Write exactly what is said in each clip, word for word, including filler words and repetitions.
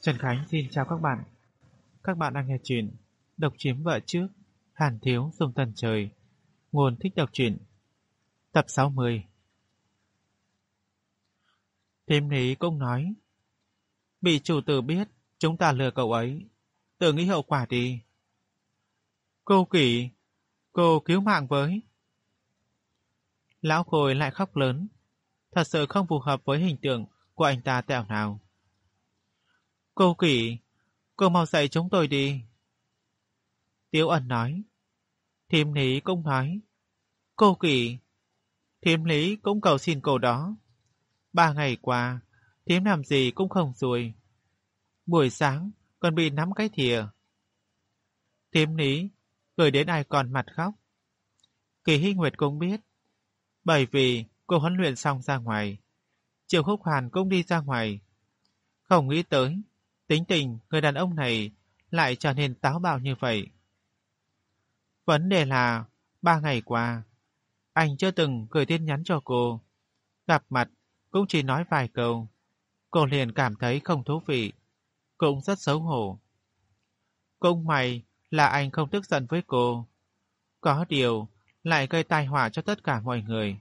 Trần Khánh xin chào các bạn. Các bạn đang nghe chuyện Độc chiếm vợ trước, Hàn thiếu dùng tần trời. Nguồn thích đọc truyện. Tập sáu mươi. Thím Lý cũng nói, bị chủ tử biết chúng ta lừa cậu ấy, tự nghĩ hậu quả đi. Cô Kỷ, cô cứu mạng với. Lão Khôi lại khóc lớn, thật sự không phù hợp với hình tượng của anh ta tẹo nào. Cô Kỷ, cô mau dạy chúng tôi đi. Tiếu Ân nói. Thím Lý cũng nói, cô Kỷ. Thím Lý cũng cầu xin cô đó. Ba ngày qua, thím làm gì cũng không xuôi. Buổi sáng còn bị nắm cái thìa. Thím Lý gửi đến ai còn mặt khóc. Kỳ Hy Nguyệt cũng biết, bởi vì cô huấn luyện xong ra ngoài, Triệu Khúc Hàn cũng đi ra ngoài. Không nghĩ tới tính tình người đàn ông này lại trở nên táo bạo như vậy. Vấn đề là ba ngày qua anh chưa từng gửi tin nhắn cho cô, gặp mặt cũng chỉ nói vài câu. Cô liền cảm thấy không thú vị, cũng rất xấu hổ. Cũng may là anh không tức giận với cô, có điều lại gây tai họa cho tất cả mọi người.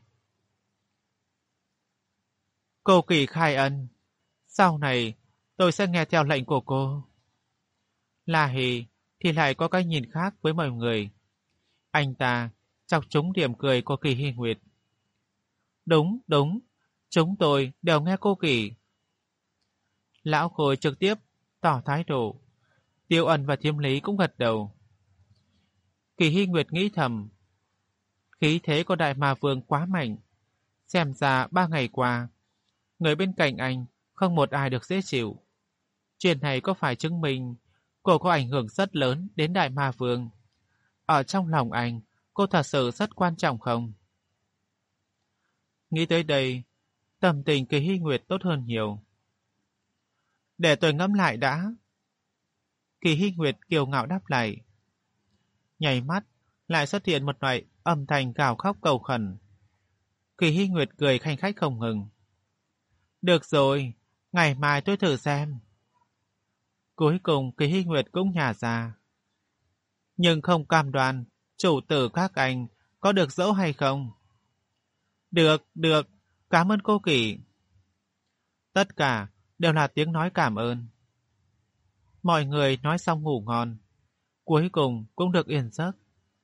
Cô Kỳ khai ân, sau này tôi sẽ nghe theo lệnh của cô. La Hì thì lại có cái nhìn khác với mọi người. Anh ta chọc trúng điểm cười của Kỳ Hy Nguyệt. Đúng, đúng, chúng tôi đều nghe cô Kỳ. Lão Khôi trực tiếp tỏ thái độ. Tiêu Ân và Thiêm Lý cũng gật đầu. Kỳ Hy Nguyệt nghĩ thầm, khí thế của Đại Ma Vương quá mạnh. Xem ra ba ngày qua, người bên cạnh anh không một ai được dễ chịu. Chuyện này có phải chứng minh cô có ảnh hưởng rất lớn đến Đại Ma Vương? Ở trong lòng anh, cô thật sự rất quan trọng không? Nghĩ tới đây, tâm tình Kỳ Hy Nguyệt tốt hơn nhiều. Để tôi ngẫm lại đã. Kỳ Hy Nguyệt kiêu ngạo đáp lại. Nhảy mắt, lại xuất hiện một loại âm thanh gào khóc cầu khẩn. Kỳ Hy Nguyệt cười khanh khách không ngừng. Được rồi, ngày mai tôi thử xem. Cuối cùng Kỳ Hy Nguyệt cũng nhả ra. Nhưng không cam đoan chủ tử các anh có được dỗ hay không. Được, được, cảm ơn cô Kỳ. Tất cả đều là tiếng nói cảm ơn. Mọi người nói xong ngủ ngon, cuối cùng cũng được yên giấc.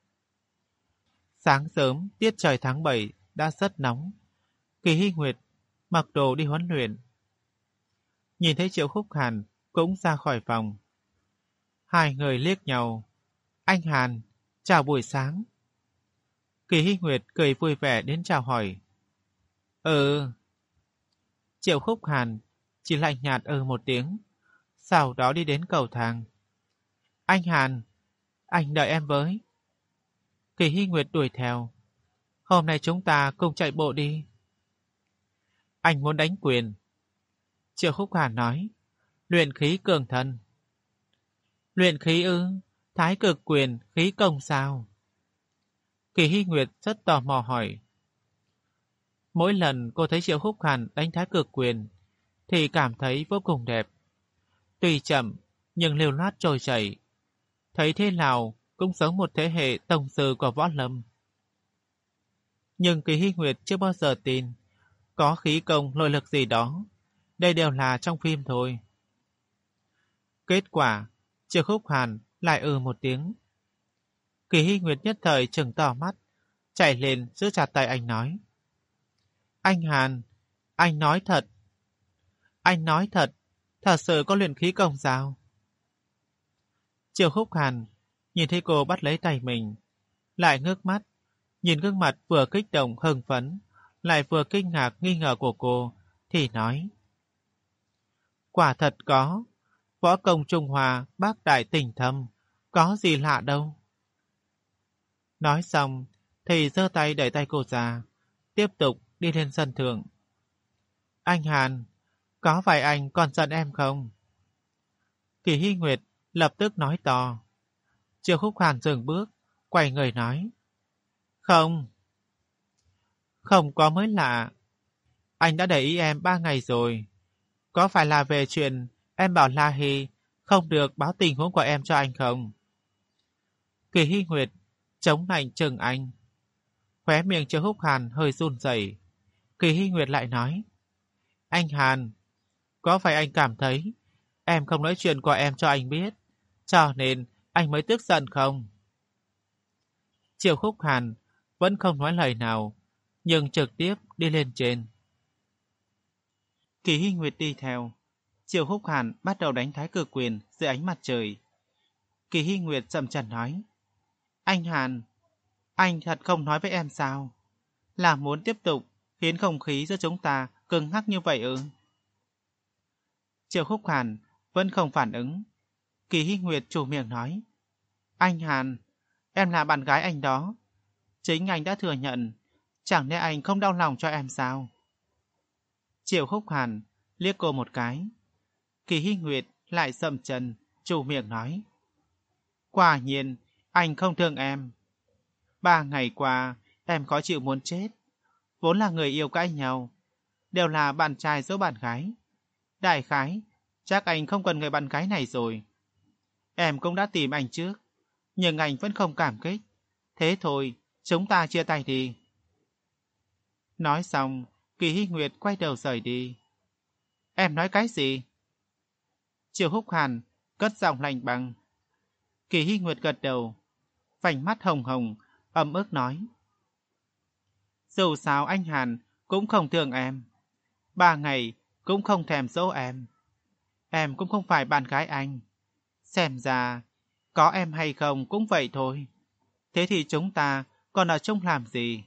Sáng sớm tiết trời tháng bảy đã rất nóng. Kỳ Hy Nguyệt mặc đồ đi huấn luyện. Nhìn thấy Triệu Khúc Hàn cũng ra khỏi phòng. Hai người liếc nhau. Anh Hàn, chào buổi sáng. Kỳ Hy Nguyệt cười vui vẻ đến chào hỏi. Ừ. Triệu Khúc Hàn chỉ lạnh nhạt ừ một tiếng, sau đó đi đến cầu thang. Anh Hàn, anh đợi em với. Kỳ Hy Nguyệt đuổi theo. Hôm nay chúng ta cùng chạy bộ đi. Anh muốn đánh quyền. Triệu Khúc Hàn nói. Luyện khí cường thân. Luyện khí ư? Thái cực quyền, khí công sao? Kỳ Hy Nguyệt rất tò mò hỏi. Mỗi lần cô thấy Triệu Khúc Hàn đánh thái cực quyền thì cảm thấy vô cùng đẹp. Tuy chậm nhưng lưu loát trôi chảy. Thấy thế nào cũng giống một thế hệ tổng sư của võ lâm. Nhưng Kỳ Hy Nguyệt chưa bao giờ tin có khí công nội lực gì đó. Đây đều là trong phim thôi. Kết quả, Triệu Khúc Hàn lại ừ một tiếng. Kỳ Hy Nguyệt nhất thời trừng to mắt, chạy lên giữ chặt tay anh nói. Anh Hàn, anh nói thật. Anh nói thật, thật sự có luyện khí công sao? Triệu Khúc Hàn nhìn thấy cô bắt lấy tay mình, lại ngước mắt, nhìn gương mặt vừa kích động hưng phấn, lại vừa kinh ngạc nghi ngờ của cô, thì nói. Quả thật có, võ công Trung Hoa bác đại tình thâm, có gì lạ đâu. Nói xong, thì giơ tay đẩy tay cô ra, tiếp tục đi lên sân thượng. Anh Hàn, có phải anh còn giận em không? Kỳ Hy Nguyệt lập tức nói to. Triệu Khúc Hàn dừng bước, quay người nói. Không. Không có mới lạ. Anh đã để ý em ba ngày rồi. Có phải là về chuyện Em bảo La Hy không được báo tình huống của em cho anh không? Kỳ Hy Nguyệt chống nạnh chừng anh. Khóe miệng Triệu Húc Hàn hơi run rẩy. Kỳ Hy Nguyệt lại nói, anh Hàn, có phải anh cảm thấy em không nói chuyện của em cho anh biết, cho nên anh mới tức giận không? Triệu Húc Hàn vẫn không nói lời nào, nhưng trực tiếp đi lên trên. Kỳ Hy Nguyệt đi theo. Triệu Húc Hàn bắt đầu đánh thái cực quyền dưới ánh mặt trời. Kỳ Hy Nguyệt chậm chậm nói, anh Hàn, anh thật không nói với em sao? Là muốn tiếp tục khiến không khí giữa chúng ta cứng ngắc như vậy ư? Triệu Húc Hàn vẫn không phản ứng. Kỳ Hy Nguyệt chủ miệng nói, anh Hàn, em là bạn gái anh đó. Chính anh đã thừa nhận, chẳng lẽ anh không đau lòng cho em sao? Triệu Húc Hàn liếc cô một cái. Kỳ Hy Nguyệt lại sầm chân, chủ miệng nói, quả nhiên anh không thương em. Ba ngày qua em khó chịu muốn chết. Vốn là người yêu cãi nhau, đều là bạn trai dỗ bạn gái. Đại khái chắc anh không cần người bạn gái này rồi. Em cũng đã tìm anh trước, nhưng anh vẫn không cảm kích. Thế thôi, chúng ta chia tay đi. Nói xong, Kỳ Hy Nguyệt quay đầu rời đi. Em nói cái gì? Triệu Húc Hàn cất giọng lạnh băng. Kỳ Hy Nguyệt gật đầu, vành mắt hồng hồng, ấm ức nói, dù sao anh Hàn cũng không thương em. Ba ngày cũng không thèm dỗ em. Em cũng không phải bạn gái anh. Xem ra, có em hay không cũng vậy thôi. Thế thì chúng ta còn ở chung làm gì?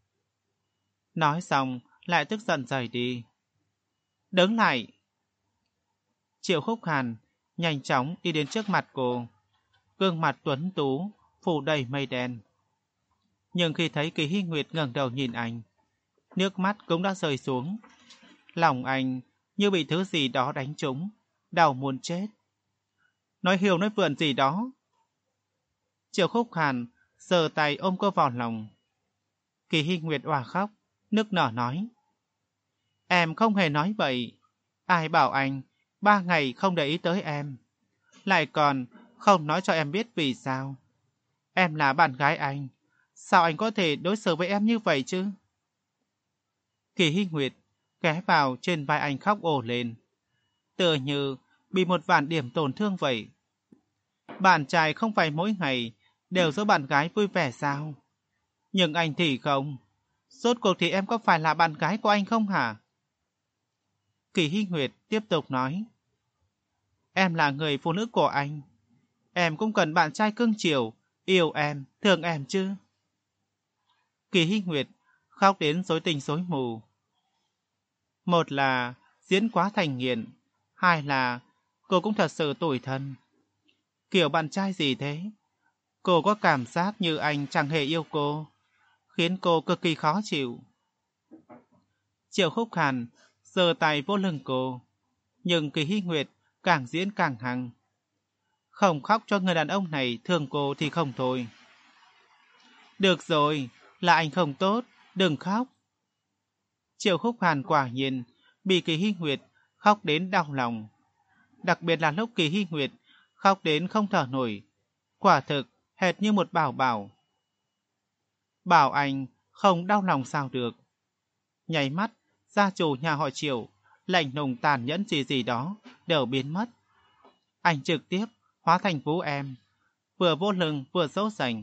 Nói xong, lại tức giận rời đi. Đứng lại! Triệu Húc Hàn nhanh chóng đi đến trước mặt cô. Gương mặt tuấn tú, phủ đầy mây đen. Nhưng khi thấy Kỳ Hy Nguyệt ngẩng đầu nhìn anh, nước mắt cũng đã rơi xuống. Lòng anh như bị thứ gì đó đánh trúng, đau muốn chết. Nói hiều nói vượn gì đó. Triệu Húc Hàn giơ tay ôm cô vào lòng. Kỳ Hy Nguyệt òa khóc, nức nở nói, em không hề nói vậy. Ai bảo anh ba ngày không để ý tới em, lại còn không nói cho em biết vì sao. Em là bạn gái anh, sao anh có thể đối xử với em như vậy chứ? Kỳ Hy Nguyệt ghé vào trên vai anh khóc ồ lên, tựa như bị một vạn điểm tổn thương vậy. Bạn trai không phải mỗi ngày đều giúp bạn gái vui vẻ sao? Nhưng anh thì không. Rốt cuộc thì em có phải là bạn gái của anh không hả? Kỳ Hy Nguyệt tiếp tục nói, em là người phụ nữ của anh. Em cũng cần bạn trai cưng chiều, yêu em, thương em chứ. Kỳ Hy Nguyệt khóc đến rối tình rối mù. Một là diễn quá thành nghiện, hai là cô cũng thật sự tủi thân. Kiểu bạn trai gì thế? Cô có cảm giác như anh chẳng hề yêu cô, khiến cô cực kỳ khó chịu. Triệu Húc Hàn giơ tay vô lưng cô, nhưng Kỳ Hy Nguyệt càng diễn càng hăng. Không khóc cho người đàn ông này thương cô thì không thôi. Được rồi, là anh không tốt, đừng khóc. Triệu Húc Hàn quả nhiên bị Kỳ Hy Nguyệt khóc đến đau lòng. Đặc biệt là lúc Kỳ Hy Nguyệt khóc đến không thở nổi, quả thực hệt như một bảo bảo. Bảo anh không đau lòng sao được. Nháy mắt, gia chủ nhà họ Triệu, lạnh lùng tàn nhẫn gì gì đó đều biến mất. Anh trực tiếp hóa thành Vũ Em, vừa vô lưng vừa dỗ dành.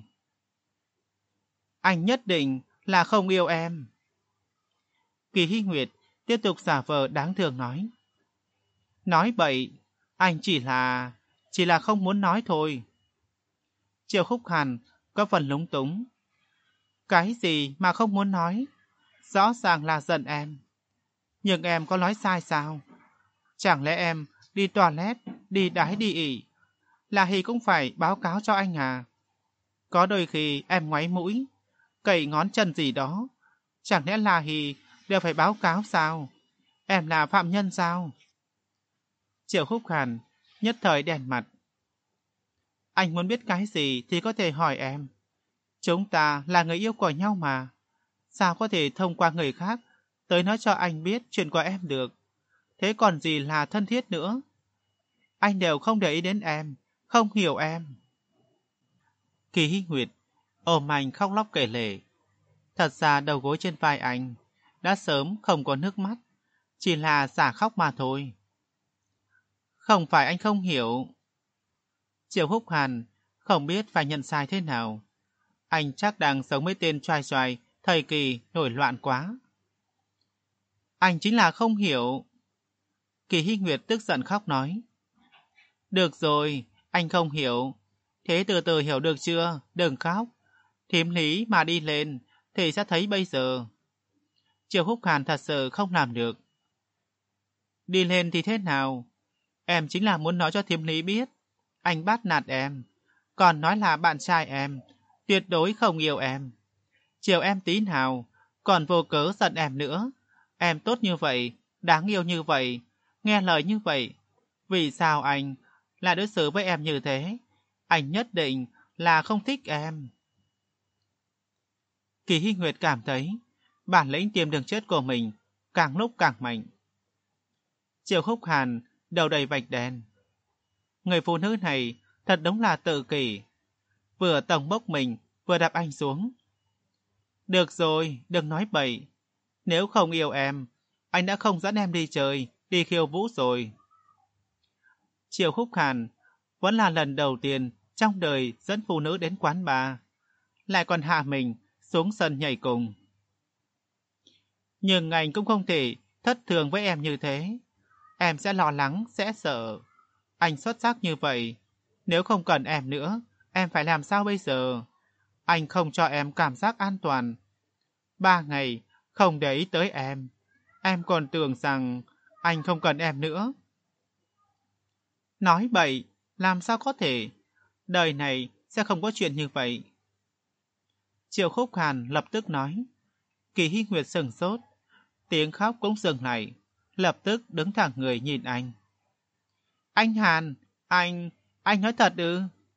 Anh nhất định là không yêu em. Kỳ Hy Nguyệt tiếp tục giả vờ đáng thương nói. Nói bậy, anh chỉ là... chỉ là không muốn nói thôi. Triệu Húc Hàn có phần lúng túng. Cái gì mà không muốn nói? Rõ ràng là giận em. Nhưng em có nói sai sao? Chẳng lẽ em đi toilet, đi đái đi ỉ, là Hy cũng phải báo cáo cho anh à? Có đôi khi em ngoáy mũi, cậy ngón chân gì đó, chẳng lẽ là Hy đều phải báo cáo sao? Em là phạm nhân sao? Triệu Húc Hàn nhất thời đèn mặt. Anh muốn biết cái gì thì có thể hỏi em. Chúng ta là người yêu của nhau mà. Sao có thể thông qua người khác tới nói cho anh biết chuyện của em được? Thế còn gì là thân thiết nữa? anh đều không để ý đến em, không hiểu em. Kỳ Hy Nguyệt ôm anh khóc lóc kể lể. Thật ra đầu gối trên vai anh đã sớm không có nước mắt, chỉ là giả khóc mà thôi. Không phải anh không hiểu. Triệu Húc Hàn không biết phải nhận sai thế nào. Anh chắc đang sống với tên choai choai, thời kỳ nổi loạn quá. Anh chính là không hiểu. Kỳ Hy Nguyệt tức giận khóc nói. Được rồi, anh không hiểu. Thế từ từ hiểu được chưa? Đừng khóc. Thím lý mà đi lên thì sẽ thấy bây giờ. Triệu Húc Hàn thật sự không làm được. Đi lên thì thế nào? Em chính là muốn nói cho thím lý biết. Anh bắt nạt em. Còn nói là bạn trai em. Tuyệt đối không yêu em. Chiều em tí nào. Còn vô cớ giận em nữa. Em tốt như vậy. Đáng yêu như vậy. Nghe lời như vậy. Vì sao anh lại đối xử với em như thế? Anh nhất định là không thích em. Kỳ Hy Nguyệt cảm thấy bản lĩnh tìm đường chết của mình càng lúc càng mạnh. Triệu Húc Hàn đầu đầy vạch đen. Người phụ nữ này thật đúng là tự kỷ. Vừa tổng bốc mình, vừa đạp anh xuống. Được rồi, đừng nói bậy. Nếu không yêu em, anh đã không dẫn em đi chơi, đi khiêu vũ rồi. Triệu Húc Hàn vẫn là lần đầu tiên trong đời dẫn phụ nữ đến quán bar, lại còn hạ mình xuống sân nhảy cùng. Nhưng anh cũng không thể thất thường với em như thế. Em sẽ lo lắng, sẽ sợ. Anh xuất sắc như vậy. Nếu không cần em nữa, em phải làm sao bây giờ? Anh không cho em cảm giác an toàn. Ba ngày, không để ý tới em. Em còn tưởng rằng anh không cần em nữa. Nói bậy, làm sao có thể? Đời này sẽ không có chuyện như vậy. Triệu Khúc Hàn lập tức nói. Kỳ Hy Nguyệt sừng sốt. Tiếng khóc cũng dừng lại. Lập tức đứng thẳng người nhìn anh. Anh Hàn, anh, anh nói thật ư?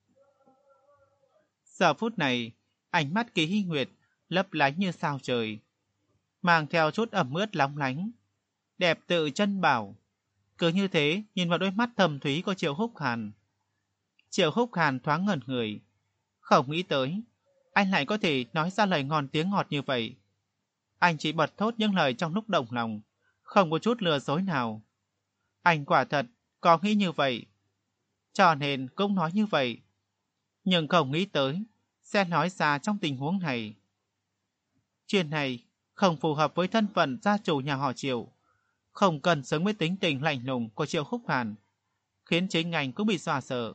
Giờ phút này, ánh mắt Kỳ Hy Nguyệt lấp lánh như sao trời, mang theo chút ẩm ướt lóng lánh, đẹp tự chân bảo. Cứ như thế nhìn vào đôi mắt thầm thúy của Triệu Húc Hàn. Triệu Húc Hàn thoáng ngẩn người, không nghĩ tới anh lại có thể nói ra lời ngon tiếng ngọt như vậy. Anh chỉ bật thốt những lời trong lúc động lòng, không có chút lừa dối nào. Anh quả thật có nghĩ như vậy, cho nên cũng nói như vậy. Nhưng không nghĩ tới sẽ nói ra trong tình huống này. Chuyện này không phù hợp với thân phận gia chủ nhà họ Triệu, không cần sống với tính tình lạnh lùng của Triệu Khúc Hàn, khiến chính anh cũng bị dọa sợ.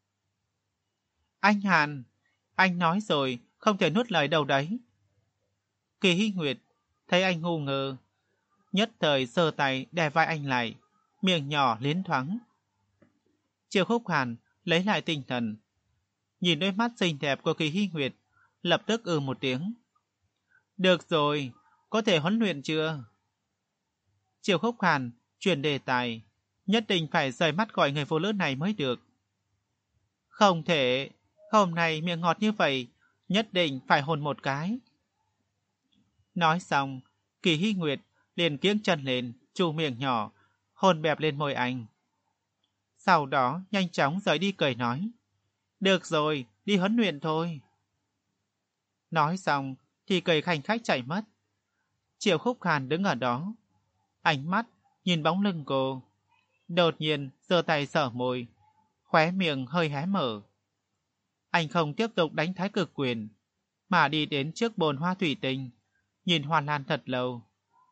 Anh Hàn, anh nói rồi, không thể nuốt lời đâu đấy. Kỳ Hy Nguyệt thấy anh ngu ngơ, nhất thời giơ tay đè vai anh lại, miệng nhỏ liến thoáng. Triệu Khúc Hàn lấy lại tinh thần, nhìn đôi mắt xinh đẹp của Kỳ Hy Nguyệt, lập tức ừ một tiếng. Được rồi, có thể huấn luyện chưa? Triệu Khúc Hàn chuyển đề tài, nhất định phải rời mắt khỏi người phụ nữ này mới được. Không thể, hôm nay miệng ngọt như vậy, nhất định phải hôn một cái. Nói xong, Kỳ Hy Nguyệt liền kiếng chân lên, chu miệng nhỏ, hôn bẹp lên môi anh. Sau đó nhanh chóng rời đi cười nói. Được rồi, đi huấn luyện thôi. Nói xong thì cười khanh khách chạy mất. Triệu Khúc Hàn đứng ở đó, ánh mắt nhìn bóng lưng cô. Đột nhiên giơ tay sờ môi, khóe miệng hơi hé mở. Anh không tiếp tục đánh thái cực quyền, mà đi đến trước bồn hoa thủy tinh, nhìn Hoa Lan thật lâu.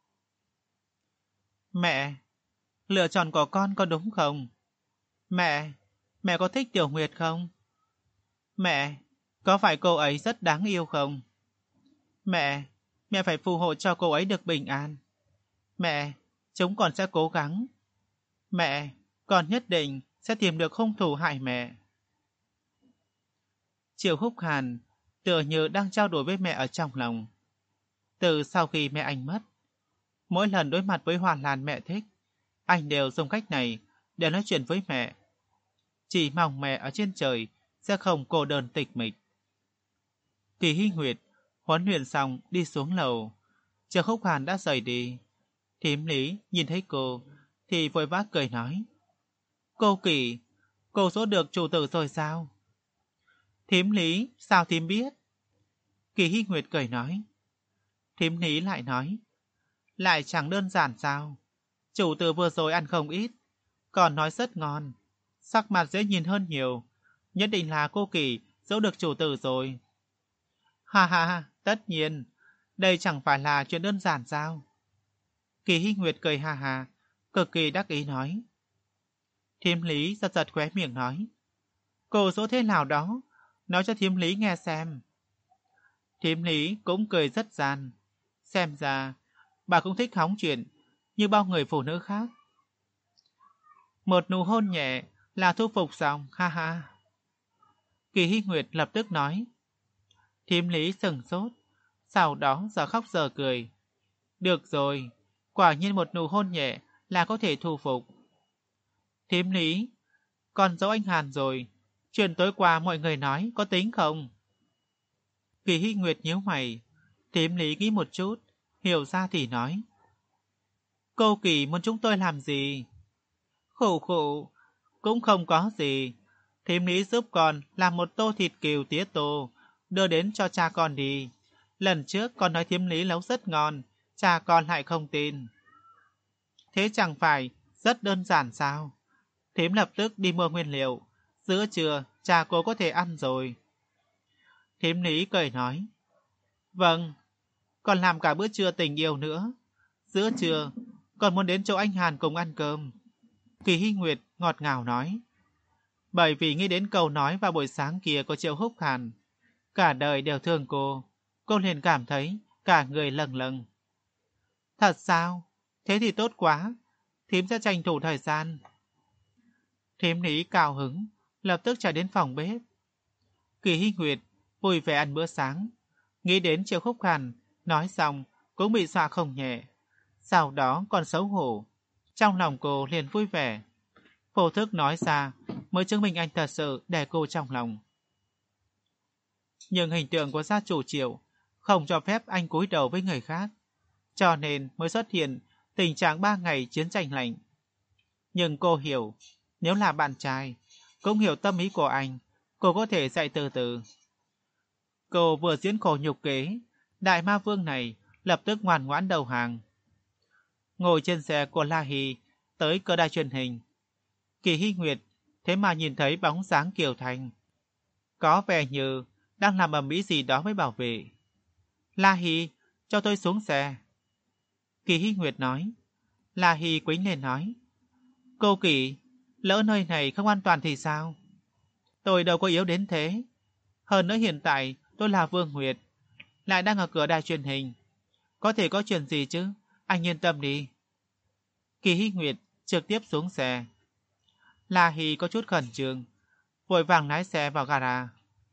Mẹ, lựa chọn của con có đúng không? Mẹ, mẹ có thích Tiểu Nguyệt không? Mẹ, có phải cô ấy rất đáng yêu không? Mẹ, mẹ phải phù hộ cho cô ấy được bình an. Mẹ, chúng con sẽ cố gắng. Mẹ, con nhất định sẽ tìm được hung thủ hại mẹ. Triệu Húc Hàn tựa như đang trao đổi với mẹ ở trong lòng. Từ sau khi mẹ anh mất, mỗi lần đối mặt với Hoa Lan mẹ thích, anh đều dùng cách này để nói chuyện với mẹ. Chỉ mong mẹ ở trên trời sẽ không cô đơn tịch mịch. Kỳ Hy Nguyệt huấn luyện xong đi xuống lầu. Triệu Khúc Hàn đã rời đi. Thím Lý nhìn thấy cô thì vội vã cười nói. Cô Kỳ, Cô dỗ được chủ tử rồi sao? Thím Lý, sao thím biết? Kỳ Hy Nguyệt cười nói. Thím Lý lại nói. Lại chẳng đơn giản sao? Chủ tử vừa rồi ăn không ít, còn nói rất ngon. Sắc mặt dễ nhìn hơn nhiều. Nhất định là cô Kỳ dỗ được chủ tử rồi. Ha ha ha, tất nhiên. Đây chẳng phải là chuyện đơn giản sao? Kỳ Hy Nguyệt cười ha ha, cực kỳ đắc ý nói. Thím Lý giật giật khóe miệng nói. Cô dỗ thế nào đó, nói cho thím Lý nghe xem. Thím Lý cũng cười rất gian. Xem ra, bà cũng thích hóng chuyện như bao người phụ nữ khác. Một nụ hôn nhẹ là thu phục xong, ha ha. Kỳ Hy Nguyệt lập tức nói. Thím Lý sừng sốt, sau đó giờ khóc giờ cười. Được rồi, quả nhiên một nụ hôn nhẹ là có thể thu phục. Thím Lý, con dấu anh Hàn rồi, chuyện tối qua mọi người nói có tính không? Kỳ Hy Nguyệt nhíu mày, thím Lý nghĩ một chút, hiểu ra thì nói. Cô Kỳ muốn chúng tôi làm gì? Khổ khổ, cũng không có gì. Thím Lý giúp con làm một tô thịt cừu tía tô, đưa đến cho cha con đi. Lần trước con nói thím Lý nấu rất ngon, cha con lại không tin. Thế chẳng phải rất đơn giản sao? Thím lập tức đi mua nguyên liệu, giữa trưa cha cô có thể ăn rồi. Thím Lý cười nói. Vâng, còn làm cả bữa trưa tình yêu nữa. Giữa trưa, còn muốn đến chỗ anh Hàn cùng ăn cơm. Kỳ Hy Nguyệt ngọt ngào nói. Bởi vì nghĩ đến câu nói vào buổi sáng kia của Triệu Húc Hàn. Cả đời đều thương cô. Cô liền cảm thấy cả người lâng lâng. Thật sao? Thế thì tốt quá. Thím sẽ tranh thủ thời gian. Thím Lý cao hứng, lập tức chạy đến phòng bếp. Kỳ Hy Nguyệt vui vẻ ăn bữa sáng. Nghĩ đến Triệu Húc Hàn, nói xong cũng bị dọa không nhẹ. Sau đó còn xấu hổ. Trong lòng cô liền vui vẻ. Vô thức nói ra mới chứng minh anh thật sự để cô trong lòng. Nhưng hình tượng của gia chủ Triệu không cho phép anh cúi đầu với người khác, cho nên mới xuất hiện tình trạng ba ngày chiến tranh lạnh. Nhưng cô hiểu, nếu là bạn trai, cũng hiểu tâm ý của anh, cô có thể dạy từ từ. Cô vừa diễn khổ nhục kế, đại ma vương này lập tức ngoan ngoãn đầu hàng. Ngồi trên xe của La Hy tới cơ đài truyền hình. Kỳ Hy Nguyệt thế mà nhìn thấy bóng dáng Kiều Thành. Có vẻ như đang làm ầm ĩ gì đó với bảo vệ. La Hy, cho tôi xuống xe. Kỳ Hy Nguyệt nói. La Hy quýnh lên nói. Cô Kỳ, lỡ nơi này không an toàn thì sao? Tôi đâu có yếu đến thế. Hơn nữa hiện tại tôi là Vương Nguyệt, lại đang ở cửa đài truyền hình. Có thể có chuyện gì chứ, anh yên tâm đi. Kỳ Hy Nguyệt trực tiếp xuống xe. La Hy có chút khẩn trương, vội vàng lái xe vào gara.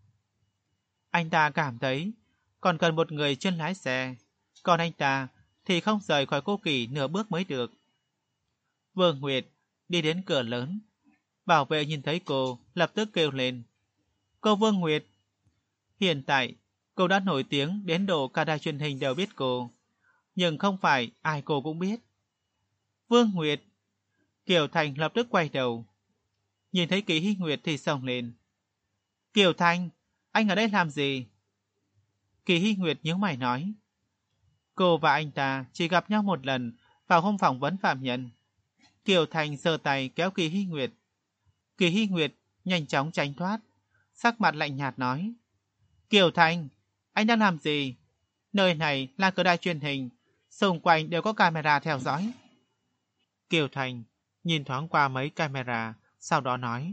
Anh ta cảm thấy còn cần một người chuyên lái xe, còn anh ta thì không rời khỏi cô Kỳ nửa bước mới được. Vương Nguyệt đi đến cửa lớn. Bảo vệ nhìn thấy cô, lập tức kêu lên. Cô Vương Nguyệt! Hiện tại, cô đã nổi tiếng đến độ cả đài truyền hình đều biết cô. Nhưng không phải ai cô cũng biết. Vương Nguyệt! Kiều Thành lập tức quay đầu. Nhìn thấy Kỳ Hy Nguyệt thì xông lên. Kiều Thành! Anh ở đây làm gì? Kỳ Hy Nguyệt nhíu mày nói. Cô và anh ta chỉ gặp nhau một lần vào hôm phỏng vấn phạm nhân. Kiều Thành giơ tay kéo Kỳ Hy Nguyệt. Kỳ Hy Nguyệt nhanh chóng tránh thoát, sắc mặt lạnh nhạt nói. Kiều Thành, anh đang làm gì? Nơi này là cửa đài truyền hình, xung quanh đều có camera theo dõi. Kiều Thành nhìn thoáng qua mấy camera, sau đó nói.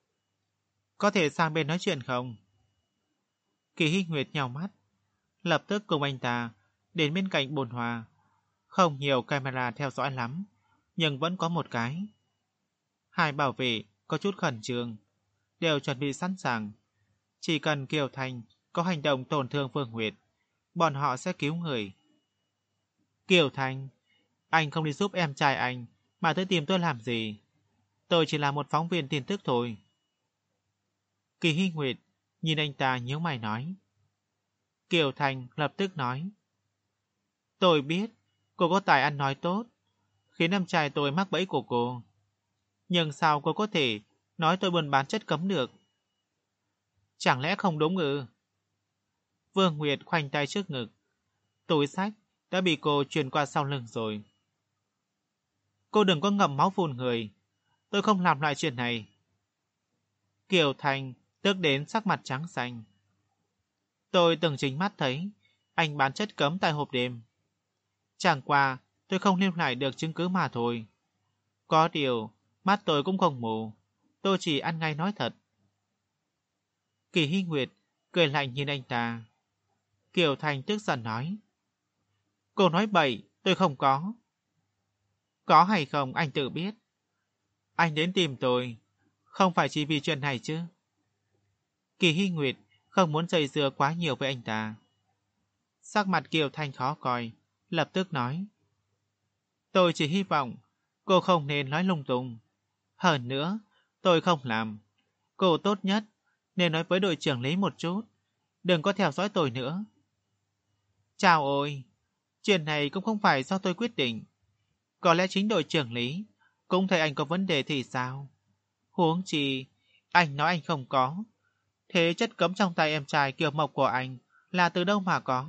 Có thể sang bên nói chuyện không? Kỳ Hy Nguyệt nhào mắt, lập tức cùng anh ta đến bên cạnh bồn hoa. Không nhiều camera theo dõi lắm, nhưng vẫn có một cái. Hai bảo vệ có chút khẩn trương, đều chuẩn bị sẵn sàng. Chỉ cần Kiều Thành có hành động tổn thương Vương Nguyệt, bọn họ sẽ cứu người. Kiều Thành, anh không đi giúp em trai anh, mà tới tìm tôi làm gì? Tôi chỉ là một phóng viên tin tức thôi. Kỳ Hy Nguyệt nhìn anh ta nhíu mày nói. Kiều Thành lập tức nói. Tôi biết, cô có tài ăn nói tốt, khiến em trai tôi mắc bẫy của cô. Nhưng sao cô có thể nói tôi buôn bán chất cấm được. Chẳng lẽ không đúng ư? Vương Nguyệt khoanh tay trước ngực. Túi sách đã bị cô truyền qua sau lưng rồi. Cô đừng có ngậm máu phun người. Tôi không làm lại chuyện này. Kiều Thành tức đến sắc mặt trắng xanh. Tôi từng chính mắt thấy anh bán chất cấm tại hộp đêm. Chẳng qua tôi không lưu lại được chứng cứ mà thôi. Có điều, mắt tôi cũng không mù. Tôi chỉ ăn ngay nói thật. Kỳ Hy Nguyệt cười lạnh nhìn anh ta. Kiều Thành tức giận nói. Cô nói bậy, tôi không có. Có hay không anh tự biết. Anh đến tìm tôi, không phải chỉ vì chuyện này chứ. Kỳ Hy Nguyệt không muốn dây dưa quá nhiều với anh ta. Sắc mặt Kiều Thanh khó coi, lập tức nói. Tôi chỉ hy vọng cô không nên nói lung tung. Hơn nữa, tôi không làm. Cô tốt nhất nên nói với đội trưởng Lý một chút. Đừng có theo dõi tôi nữa. Chào ôi, chuyện này cũng không phải do tôi quyết định. Có lẽ chính đội trưởng Lý cũng thấy anh có vấn đề thì sao? Huống chi, anh nói anh không có. Thế chất cấm trong tay em trai Kiều Mộc của anh là từ đâu mà có?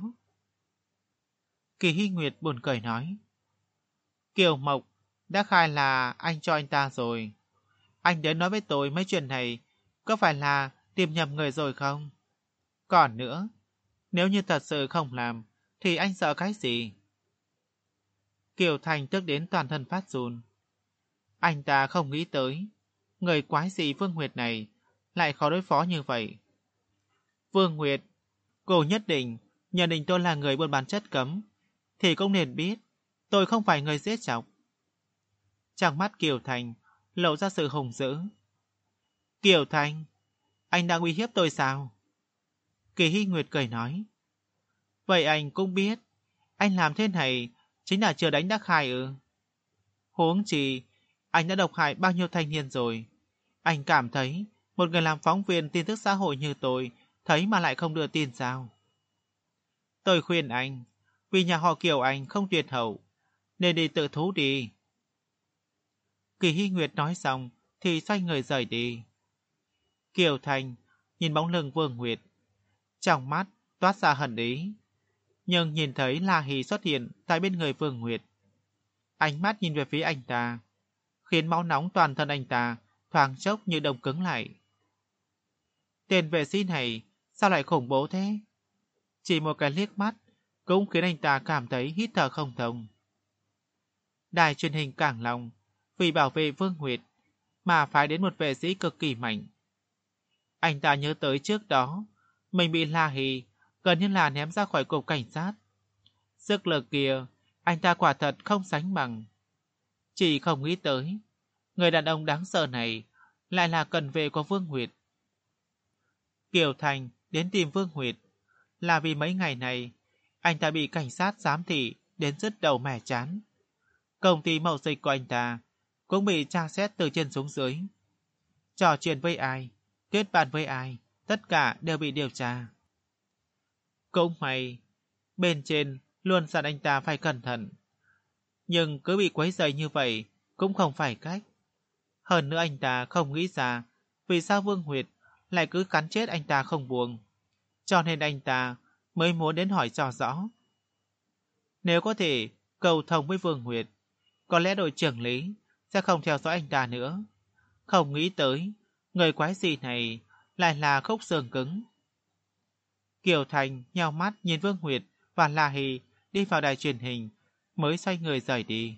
Kỳ Hy Nguyệt buồn cười nói. Kiều Mộc đã khai là anh cho anh ta rồi. Anh đến nói với tôi mấy chuyện này có phải là tìm nhầm người rồi không? Còn nữa, nếu như thật sự không làm thì anh sợ cái gì? Kiều Thành tức đến toàn thân phát run. Anh ta không nghĩ tới người quái dị Vương Nguyệt này lại khó đối phó như vậy. Vương Nguyệt, cô nhất định nhận định tôi là người buôn bán chất cấm thì cũng nên biết tôi không phải người giết chóc. Trong mắt Kiều Thành lộ ra sự hùng dữ. Kiều Thành, anh đang uy hiếp tôi sao? Kỳ Hy Nguyệt cười nói. Vậy anh cũng biết anh làm thế này chính là chưa đánh đắc khai ư? Huống chi anh đã độc hại bao nhiêu thanh niên rồi. Anh cảm thấy một người làm phóng viên tin tức xã hội như tôi thấy mà lại không đưa tin sao? Tôi khuyên anh, vì nhà họ Kiều anh không tuyệt hậu, nên đi tự thú đi. Kỳ Hy Nguyệt nói xong thì xoay người rời đi. Kiều Thành nhìn bóng lưng Vương Nguyệt, trong mắt toát ra hận ý, nhưng nhìn thấy La Hỷ xuất hiện tại bên người Vương Nguyệt, ánh mắt nhìn về phía anh ta, khiến máu nóng toàn thân anh ta thoáng chốc như đông cứng lại. Tên vệ sĩ này sao lại khủng bố thế? Chỉ một cái liếc mắt cũng khiến anh ta cảm thấy hít thở không thông. Đài truyền hình Cảng Long vì bảo vệ Vương Nguyệt mà phái đến một vệ sĩ cực kỳ mạnh. Anh ta nhớ tới trước đó mình bị La Hỷ gần như là ném ra khỏi cục cảnh sát. Sức lực kia anh ta quả thật không sánh bằng. Chỉ không nghĩ tới người đàn ông đáng sợ này lại là cận vệ của Vương Nguyệt. Kiều Thành đến tìm Vương Nguyệt là vì mấy ngày này anh ta bị cảnh sát giám thị đến rứt đầu mẻ chán. Công ty mậu dịch của anh ta cũng bị tra xét từ trên xuống dưới. Trò chuyện với ai, kết bạn với ai, tất cả đều bị điều tra. Cũng may, bên trên luôn dặn anh ta phải cẩn thận. Nhưng cứ bị quấy rầy như vậy cũng không phải cách. Hơn nữa anh ta không nghĩ ra vì sao Vương Nguyệt lại cứ cắn chết anh ta không buông. Cho nên anh ta mới muốn đến hỏi cho rõ. Nếu có thể cầu thông với Vương Nguyệt, có lẽ đội trưởng Lý sẽ không theo dõi anh ta nữa. Không nghĩ tới người quái gì này lại là khúc xương cứng. Kiều Thành nheo mắt nhìn Vương Nguyệt và La Hỷ đi vào đài truyền hình, mới xoay người rời đi.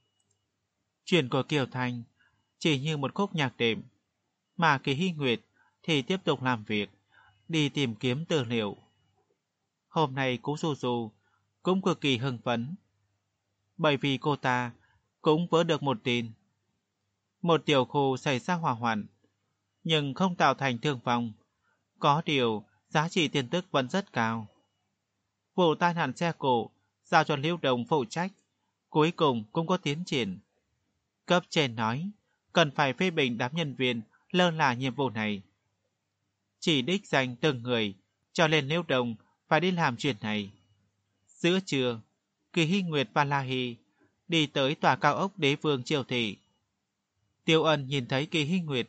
Chuyện của Kiều Thành chỉ như một khúc nhạc đệm, mà Kỳ Hy Nguyệt thì tiếp tục làm việc, đi tìm kiếm tư liệu. Hôm nay Cố Du Du cũng cực kỳ hưng phấn, bởi vì cô ta cũng vớ được một tin. Một tiểu khu xảy ra hỏa hoạn, nhưng không tạo thành thương vong. Có điều, giá trị tin tức vẫn rất cao. Vụ tai nạn xe cộ giao cho Liễu Đồng phụ trách, cuối cùng cũng có tiến triển. Cấp trên nói, cần phải phê bình đám nhân viên lơ là nhiệm vụ này. Chỉ đích danh từng người, cho nên Liễu Đồng phải đi làm chuyện này. Giữa trưa, Kỳ Hy Nguyệt và La Hỷ đi tới tòa cao ốc Đế Vương Triều Thị. Tiêu Ân nhìn thấy Kỳ Hy Nguyệt,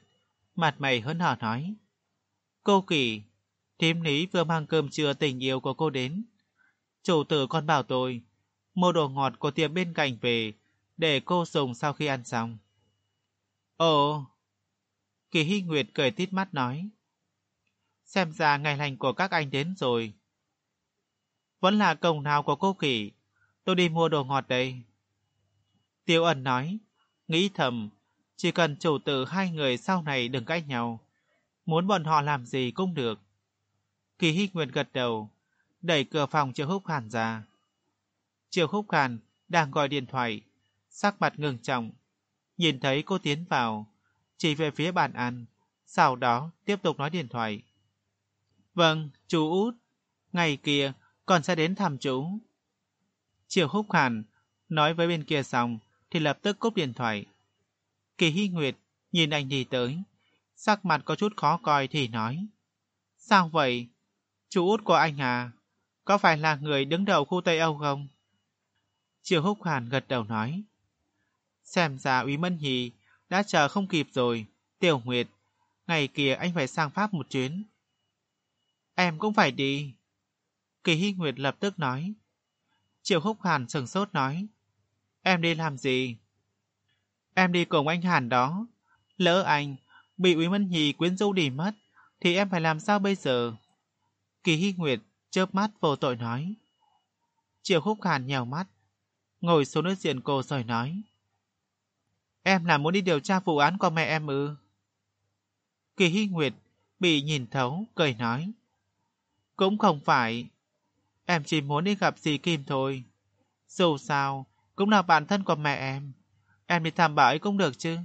mặt mày hớn hở nói. Cô Kỳ, thím ní vừa mang cơm trưa tình yêu của cô đến. Chủ tử còn bảo tôi mua đồ ngọt của tiệm bên cạnh về để cô dùng sau khi ăn xong. Ồ, Kỳ Hy Nguyệt cười tít mắt nói. Xem ra ngày lành của các anh đến rồi. Vẫn là công nào của cô Kỳ, tôi đi mua đồ ngọt đây. Tiêu Ân nói, nghĩ thầm, chỉ cần chủ tử hai người sau này đừng cãi nhau, muốn bọn họ làm gì cũng được. Kỳ Hy Nguyệt gật đầu, đẩy cửa phòng Triệu Húc Hàn ra. Triệu Húc Hàn đang gọi điện thoại, sắc mặt ngưng trọng, nhìn thấy cô tiến vào, chỉ về phía bàn ăn, sau đó tiếp tục nói điện thoại. Vâng, chú Út, ngày kia con sẽ đến thăm chú. Triệu Húc Hàn nói với bên kia xong thì lập tức cúp điện thoại. Kỳ Hy Nguyệt nhìn anh đi tới, sắc mặt có chút khó coi thì nói. Sao vậy? Chú Út của anh à? Có phải là người đứng đầu khu Tây Âu không? Triệu Húc Hàn gật đầu nói. Xem ra Úy Mân Nhì đã chờ không kịp rồi. Tiểu Nguyệt, ngày kia anh phải sang Pháp một chuyến. Em cũng phải đi. Kỳ Hy Nguyệt lập tức nói. Triệu Húc Hàn sừng sốt nói. Em đi làm gì? Em đi cùng anh Hàn đó. Lỡ anh bị Úy Mân Nhì quyến rũ đi mất thì em phải làm sao bây giờ? Kỳ Hy Nguyệt chớp mắt vô tội nói. Triệu Húc Hàn nhèo mắt, ngồi xuống đối diện cô rồi nói. Em là muốn đi điều tra vụ án của mẹ em ư? Kỳ Hy Nguyệt bị nhìn thấu, cười nói. Cũng không phải. Em chỉ muốn đi gặp dì Kim thôi. Dù sao, cũng là bạn thân của mẹ em. Em đi thăm bà ấy cũng được chứ?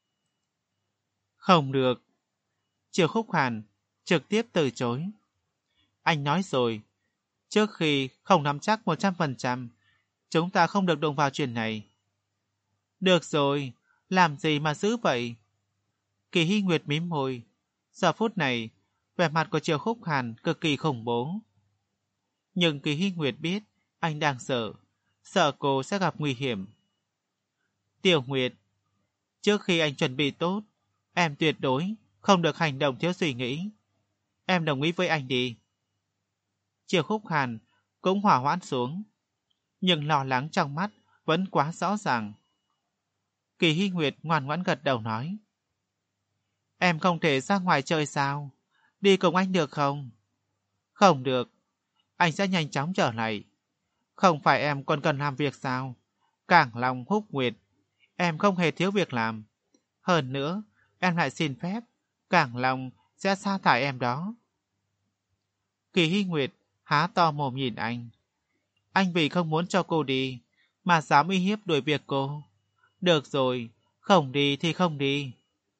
Không được. Triệu Húc Hàn trực tiếp từ chối. Anh nói rồi, trước khi không nắm chắc một trăm phần trăm, chúng ta không được đụng vào chuyện này. Được rồi, làm gì mà giữ vậy? Kỳ Hy Nguyệt mím môi. Giờ phút này, vẻ mặt của Triệu Húc Hàn cực kỳ khủng bố. Nhưng Kỳ Hy Nguyệt biết anh đang sợ, sợ cô sẽ gặp nguy hiểm. Tiểu Nguyệt, trước khi anh chuẩn bị tốt, em tuyệt đối không được hành động thiếu suy nghĩ. Em đồng ý với anh đi. Triệu Húc Hàn cũng hỏa hoãn xuống, nhưng lo lắng trong mắt vẫn quá rõ ràng. Kỳ Hy Nguyệt ngoan ngoãn gật đầu nói. Em không thể ra ngoài chơi sao? Đi cùng anh được không? Không được. Anh sẽ nhanh chóng trở lại. Không phải em còn cần làm việc sao? Cảng Long Húc Nguyệt, em không hề thiếu việc làm. Hơn nữa, em lại xin phép, Cảng Long sẽ sa thải em đó. Kỳ Hy Nguyệt há to mồm nhìn anh. Anh vì không muốn cho cô đi, mà dám uy hiếp đuổi việc cô. Được rồi, không đi thì không đi.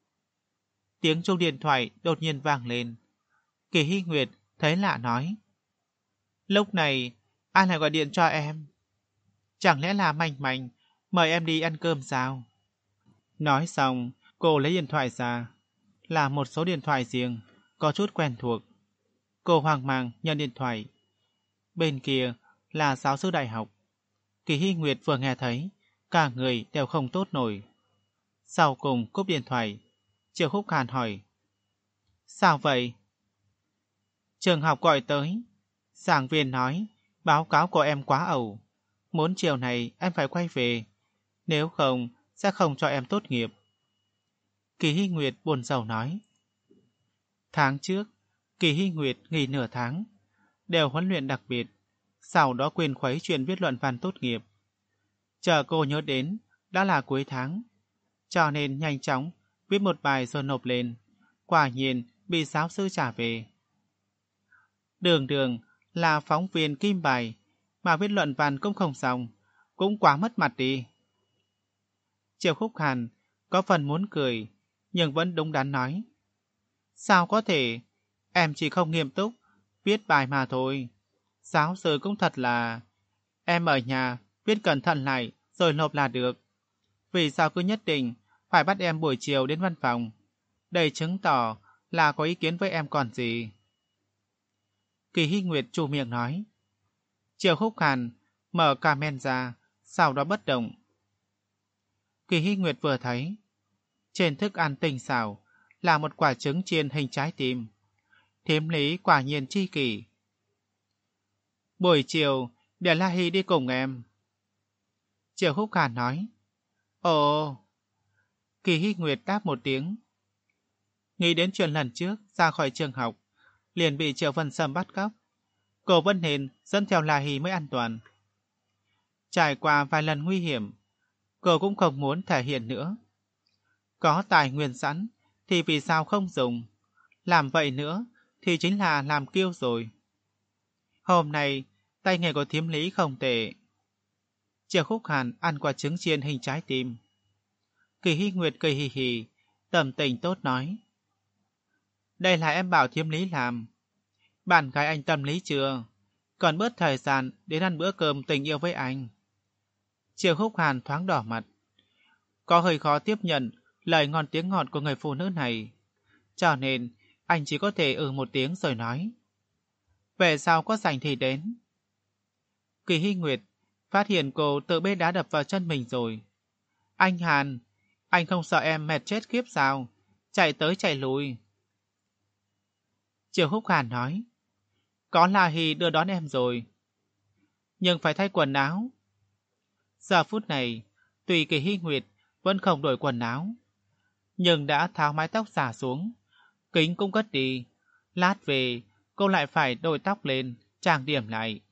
Tiếng chuông điện thoại đột nhiên vang lên. Kỳ Hy Nguyệt thấy lạ nói. Lúc này, ai lại gọi điện cho em? Chẳng lẽ là Mạnh Mạnh mời em đi ăn cơm sao? Nói xong, cô lấy điện thoại ra. Là một số điện thoại riêng, có chút quen thuộc. Cô hoang mang nhận điện thoại. Bên kia là giáo sư đại học. Kỳ Hy Nguyệt vừa nghe thấy, cả người đều không tốt nổi. Sau cùng cúp điện thoại, Triệu Húc Hàn hỏi. Sao vậy? Trường học gọi tới. Giảng viên nói, báo cáo của em quá ẩu. Muốn chiều này em phải quay về. Nếu không, sẽ không cho em tốt nghiệp. Kỳ Hy Nguyệt buồn rầu nói. Tháng trước, Kỳ Hy Nguyệt nghỉ nửa tháng, đều huấn luyện đặc biệt, sau đó quên khuấy chuyện viết luận văn tốt nghiệp. Chờ cô nhớ đến, đã là cuối tháng, cho nên nhanh chóng viết một bài rồi nộp lên. Quả nhiên bị giáo sư trả về. Đường đường là phóng viên kim bài, mà viết luận văn cũng không xong, cũng quá mất mặt đi. Triệu Khúc Hàn có phần muốn cười, nhưng vẫn đúng đắn nói. Sao có thể, em chỉ không nghiêm túc, viết bài mà thôi. Giáo sư cũng thật là... Em ở nhà, viết cẩn thận lại, rồi nộp là được. Vì sao cứ nhất định phải bắt em buổi chiều đến văn phòng? Đây chứng tỏ là có ý kiến với em còn gì. Kỳ Hy Nguyệt trù miệng nói. Triệu Khúc Hàn mở comment ra, sau đó bất động. Kỳ Hy Nguyệt vừa thấy, trên thức ăn tinh xảo là một quả trứng chiên hình trái tim. Thiếm lý quả nhiên chi kỷ. Buổi chiều, để La Hy đi cùng em. Triệu Húc Hàn nói. Ồ. Kỳ Hy Nguyệt đáp một tiếng. Nghĩ đến chuyện lần trước ra khỏi trường học, liền bị Triệu Vân Sâm bắt cóc. Cô vẫn nên dẫn theo La Hy mới an toàn. Trải qua vài lần nguy hiểm, cô cũng không muốn thể hiện nữa. Có tài nguyên sẵn thì vì sao không dùng? Làm vậy nữa thì chính là làm kiêu rồi. Hôm nay, tay nghề của Thiếm lý không tệ. Triệu Khúc Hàn ăn quả trứng chiên hình trái tim. Kỳ Hy Nguyệt cười hì hì, tâm tình tốt nói. Đây là em bảo Thiếm lý làm. Bạn gái anh tâm lý chưa? Còn bớt thời gian đến ăn bữa cơm tình yêu với anh. Triệu Khúc Hàn thoáng đỏ mặt. Có hơi khó tiếp nhận lời ngon tiếng ngọt của người phụ nữ này. Cho nên, anh chỉ có thể ừ một tiếng rồi nói. Về sau có rảnh thì đến. Kỳ Hy Nguyệt phát hiện cô tự bê đá đập vào chân mình rồi. Anh Hàn, anh không sợ em mệt chết khiếp sao? Chạy tới chạy lui. Triệu Húc Hàn nói. Có La Hy đưa đón em rồi. Nhưng phải thay quần áo. Giờ phút này, tùy Kỳ Hy Nguyệt vẫn không đổi quần áo, nhưng đã tháo mái tóc xả xuống, kính cũng cất đi. Lát về, cô lại phải đội tóc lên, trang điểm lại.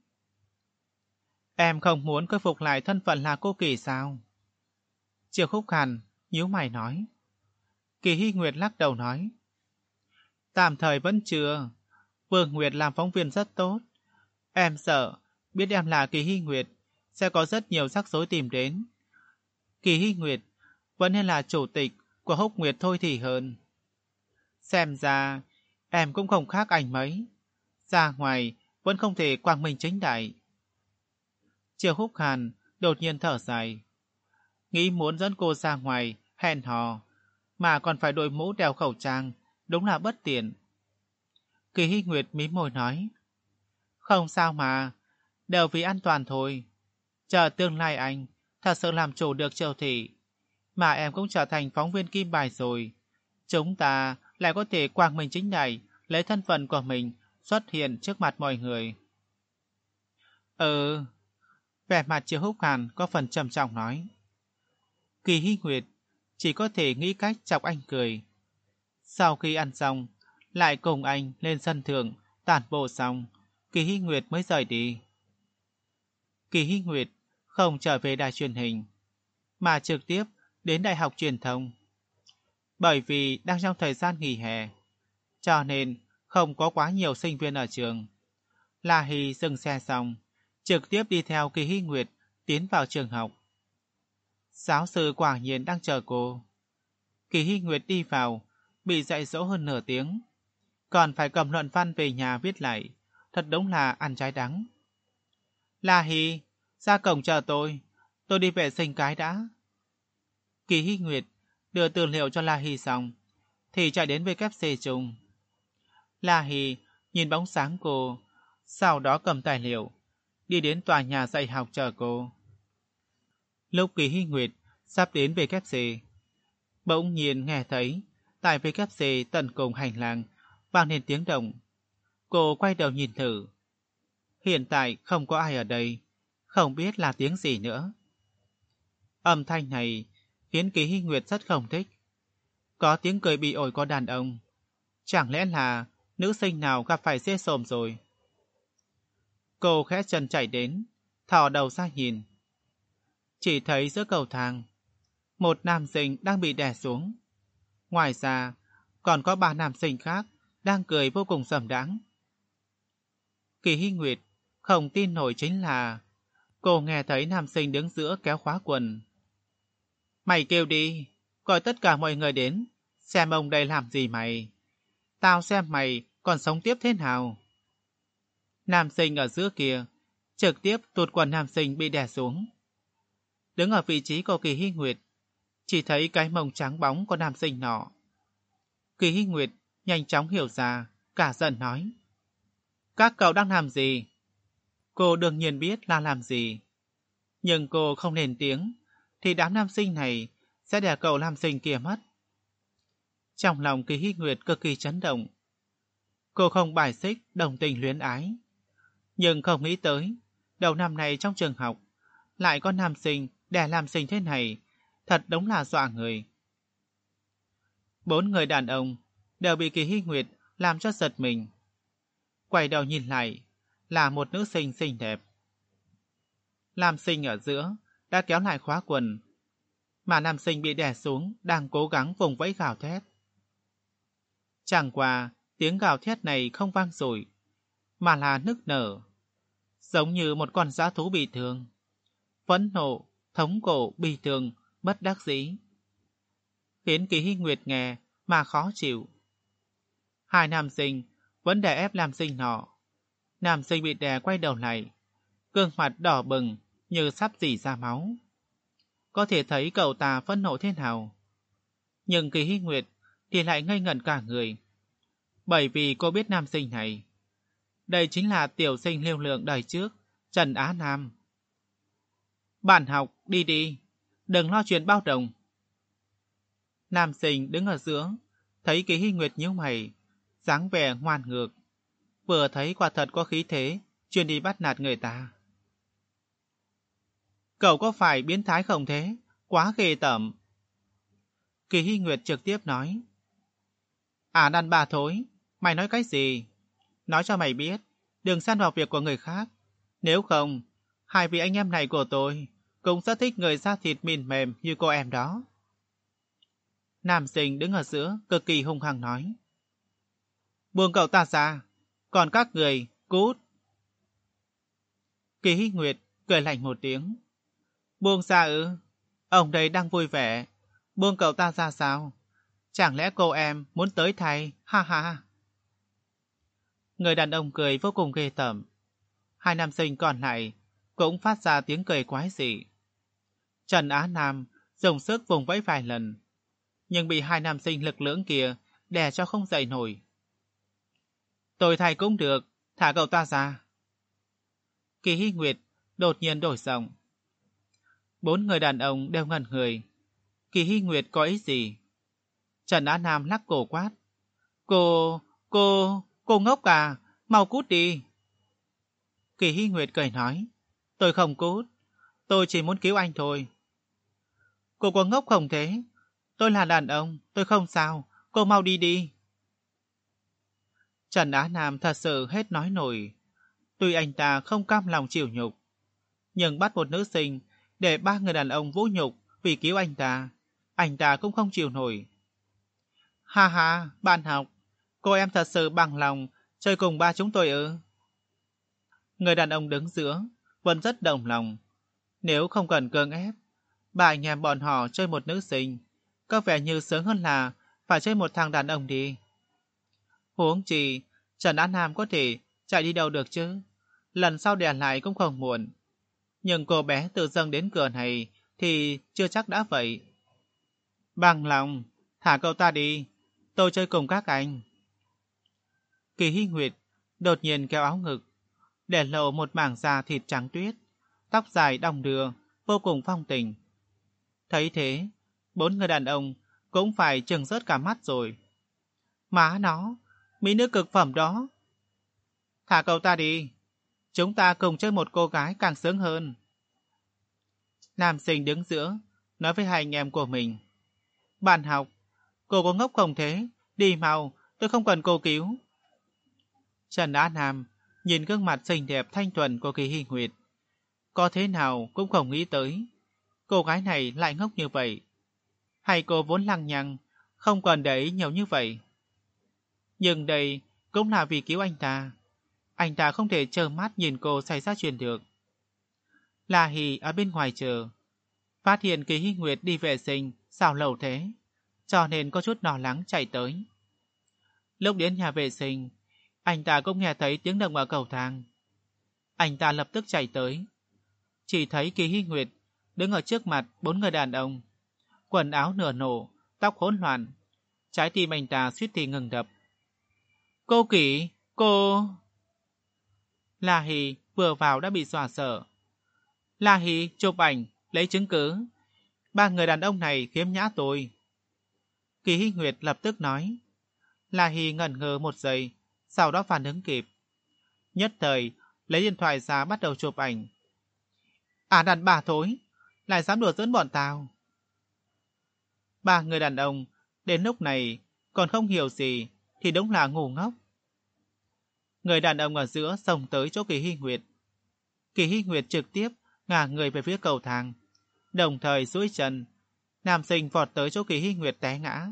Em không muốn khôi phục lại thân phận là cô Kỳ sao? Triệu Khúc Hàn nhíu mày nói. Kỳ Hy Nguyệt lắc đầu nói. Tạm thời vẫn chưa. Vương Nguyệt làm phóng viên rất tốt. Em sợ, biết em là Kỳ Hy Nguyệt, sẽ có rất nhiều rắc rối tìm đến. Kỳ Hy Nguyệt vẫn nên là chủ tịch của Húc Nguyệt thôi thì hơn. Xem ra, em cũng không khác anh mấy. Ra ngoài, vẫn không thể quang minh chính đại. Triệu Húc Hàn đột nhiên thở dài. Nghĩ muốn dẫn cô ra ngoài, hẹn hò, mà còn phải đội mũ đeo khẩu trang, đúng là bất tiện. Kỳ Hy Nguyệt mím môi nói. Không sao mà, đều vì an toàn thôi. Chờ tương lai anh, thật sự làm chủ được Triệu thị, mà em cũng trở thành phóng viên kim bài rồi. Chúng ta lại có thể quang minh chính đại, lấy thân phận của mình xuất hiện trước mặt mọi người. Ừ, vẻ mặt Triệu Húc Hàn có phần trầm trọng nói. Kỳ Hy Nguyệt chỉ có thể nghĩ cách chọc anh cười. Sau khi ăn xong, lại cùng anh lên sân thượng, tản bộ xong, Kỳ Hy Nguyệt mới rời đi. Kỳ Hy Nguyệt không trở về đài truyền hình, mà trực tiếp đến đại học truyền thông. Bởi vì đang trong thời gian nghỉ hè, cho nên không có quá nhiều sinh viên ở trường. La Hy dừng xe xong, trực tiếp đi theo Kỳ Hy Nguyệt tiến vào trường học. Giáo sư quả nhiên đang chờ cô. Kỳ Hy Nguyệt đi vào, bị dạy dỗ hơn nửa tiếng, còn phải cầm luận văn về nhà viết lại, thật đúng là ăn trái đắng. La Hy, ra cổng chờ tôi, tôi đi vệ sinh cái đã. Kỳ Hy Nguyệt đưa tư liệu cho La Hy xong, thì chạy đến vê kép xê chung. La Hy nhìn bóng sáng cô, sau đó cầm tài liệu, đi đến tòa nhà dạy học chờ cô. Lúc Kỳ Hy Nguyệt sắp đến vê kép xê, bỗng nhiên nghe thấy tại vê kép xê tận cùng hành lang vang lên tiếng động. Cô quay đầu nhìn thử. Hiện tại không có ai ở đây, không biết là tiếng gì nữa. Âm thanh này khiến Kỳ Hy Nguyệt rất không thích. Có tiếng cười bị ổi của đàn ông. Chẳng lẽ là nữ sinh nào gặp phải xê xồm rồi? Cô khẽ chân chạy đến, thò đầu ra nhìn. Chỉ thấy giữa cầu thang, một nam sinh đang bị đè xuống. Ngoài ra, còn có ba nam sinh khác đang cười vô cùng sầm đãng. Kỳ Hy Nguyệt không tin nổi chính là cô nghe thấy nam sinh đứng giữa kéo khóa quần. Mày kêu đi, gọi tất cả mọi người đến, xem ông đây làm gì mày. Tao xem mày còn sống tiếp thế nào. Nam sinh ở giữa kia trực tiếp tuột quần nam sinh bị đè xuống. Đứng ở vị trí của Kỳ Hy Nguyệt, chỉ thấy cái mông trắng bóng của nam sinh nọ. Kỳ Hy Nguyệt nhanh chóng hiểu ra, cả giận nói. Các cậu đang làm gì? Cô đương nhiên biết là làm gì. Nhưng cô không lên tiếng, thì đám nam sinh này sẽ đè cậu nam sinh kia mất. Trong lòng Kỳ Hy Nguyệt cực kỳ chấn động. Cô không bài xích đồng tình luyến ái, nhưng không nghĩ tới đầu năm này trong trường học lại có nam sinh đẻ làm sinh thế này, thật đúng là dọa người. Bốn người đàn ông đều bị Kỳ Hy Nguyệt làm cho giật mình. Quay đầu nhìn lại là một nữ sinh xinh đẹp. Nam sinh ở giữa đã kéo lại khóa quần, mà nam sinh bị đè xuống đang cố gắng vùng vẫy gào thét. Chẳng qua tiếng gào thét này không vang dội, mà là nức nở, giống như một con dã thú bị thương. Phẫn nộ, thống khổ, bi thương, bất đắc dĩ, khiến Kỳ Hy Nguyệt nghe mà khó chịu. Hai nam sinh vẫn đè ép nam sinh nọ. Nam sinh bị đè quay đầu lại, gương mặt đỏ bừng như sắp rỉ ra máu. Có thể thấy cậu ta phẫn nộ thế nào. Nhưng Kỳ Hy Nguyệt thì lại ngây ngẩn cả người, bởi vì cô biết nam sinh này, đây chính là tiểu sinh lưu lượng đời trước, Trần Á Nam. Bạn học, đi đi, đừng lo chuyện bao đồng. Nam sinh đứng ở giữa, thấy Kỳ Hy Nguyệt nhíu mày, dáng vẻ ngoan ngược, vừa thấy quả thật có khí thế, chuyên đi bắt nạt người ta. Cậu có phải biến thái không thế? Quá ghê tởm. Kỳ Hy Nguyệt trực tiếp nói. À đàn bà thối, mày nói cái gì? Nói cho mày biết, đừng xen vào việc của người khác. Nếu không, hai vị anh em này của tôi cũng rất thích người da thịt mịn mềm như cô em đó. Nam sinh đứng ở giữa cực kỳ hung hăng nói. Buông cậu ta ra, còn các người, cút. Kỳ Hy Nguyệt cười lạnh một tiếng. Buông ra ư? Ông đây đang vui vẻ, buông cậu ta ra sao? Chẳng lẽ cô em muốn tới thay? Ha ha. Người đàn ông cười vô cùng ghê tởm. Hai nam sinh còn lại cũng phát ra tiếng cười quái dị. Trần Á Nam dùng sức vùng vẫy vài lần, nhưng bị hai nam sinh lực lưỡng kia đè cho không dậy nổi. Tôi thay cũng được, thả cậu ta ra. Kỳ Hy Nguyệt đột nhiên đổi giọng. Bốn người đàn ông đều ngẩn người. Kỳ Hy Nguyệt có ý gì? Trần Á Nam lắc cổ quát. Cô, cô, cô ngốc à, mau cút đi. Kỳ Hy Nguyệt cười nói. Tôi không cút, tôi chỉ muốn cứu anh thôi. Cô có ngốc không thế? Tôi là đàn ông, tôi không sao, cô mau đi đi. Trần Á Nam thật sự hết nói nổi. Tuy anh ta không cam lòng chịu nhục, nhưng bắt một nữ sinh để ba người đàn ông vũ nhục vì cứu anh ta, anh ta cũng không chịu nổi. Ha ha, bạn học, cô em thật sự bằng lòng chơi cùng ba chúng tôi ư? Người đàn ông đứng giữa vẫn rất đồng lòng. Nếu không cần cưỡng ép, ba anh em bọn họ chơi một nữ sinh có vẻ như sướng hơn là phải chơi một thằng đàn ông đi. Huống chi Trần Á Nam có thể chạy đi đâu được chứ, lần sau đè lại cũng không muộn. Nhưng cô bé tự dâng đến cửa này thì chưa chắc đã vậy. Bằng lòng, thả cậu ta đi, tôi chơi cùng các anh. Kỳ Hy Nguyệt đột nhiên kéo áo ngực, để lộ một mảng da thịt trắng tuyết, tóc dài đong đưa, vô cùng phong tình. Thấy thế, bốn người đàn ông cũng phải trừng rớt cả mắt rồi. Má nó, mỹ nữ cực phẩm đó. Thả cậu ta đi, chúng ta cùng chơi một cô gái càng sướng hơn. Nam sinh đứng giữa, nói với hai anh em của mình. Bạn học, cô có ngốc không thế? Đi mau, tôi không cần cô cứu. Trần Á Nam nhìn gương mặt xinh đẹp thanh thuần của Kỳ Hy Nguyệt, có thế nào cũng không nghĩ tới cô gái này lại ngốc như vậy. Hay cô vốn lăng nhăng, không cần để ý nhiều như vậy. Nhưng đây cũng là vì cứu anh ta. Anh ta không thể trơ mắt nhìn cô xảy ra chuyện được. La Hì ở bên ngoài chờ, phát hiện Kỳ Hy Nguyệt đi vệ sinh sao lâu thế, cho nên có chút lo lắng chạy tới. Lúc đến nhà vệ sinh, anh ta cũng nghe thấy tiếng động ở cầu thang. Anh ta lập tức chạy tới, chỉ thấy Kỳ Hy Nguyệt đứng ở trước mặt bốn người đàn ông, quần áo nửa nổ, tóc hỗn loạn. Trái tim anh ta suýt thì ngừng đập. Cô Kỳ, cô... La Hì vừa vào đã bị dọa sợ. La Hì chụp ảnh, lấy chứng cứ. Ba người đàn ông này khiếm nhã tôi. Kỳ Hy Nguyệt lập tức nói. La Hy ngẩn ngơ một giây, sau đó phản ứng kịp. Nhất thời, lấy điện thoại ra bắt đầu chụp ảnh. À đàn bà thối, lại dám đùa giỡn bọn tao. Ba người đàn ông, đến lúc này, còn không hiểu gì, thì đúng là ngu ngốc. Người đàn ông ở giữa xông tới chỗ Kỳ Hy Nguyệt. Kỳ Hy Nguyệt trực tiếp ngả người về phía cầu thang, đồng thời duỗi chân. Nam sinh vọt tới chỗ Kỳ Hy Nguyệt té ngã.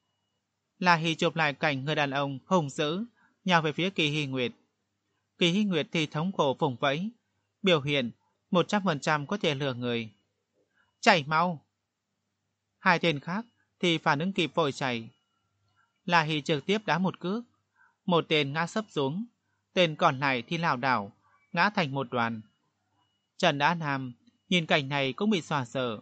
La Hy chụp lại cảnh người đàn ông hùng dữ nhào về phía Kỳ Hy Nguyệt. Kỳ Hy Nguyệt thì thống khổ vùng vẫy, biểu hiện một trăm phần trăm có thể lừa người. Chạy mau! Hai tên khác thì phản ứng kịp vội chạy. La Hy trực tiếp đá một cước, một tên ngã sấp xuống, tên còn lại thì lảo đảo ngã thành một đoàn. Trần Á Nam nhìn cảnh này cũng bị xòa sợ.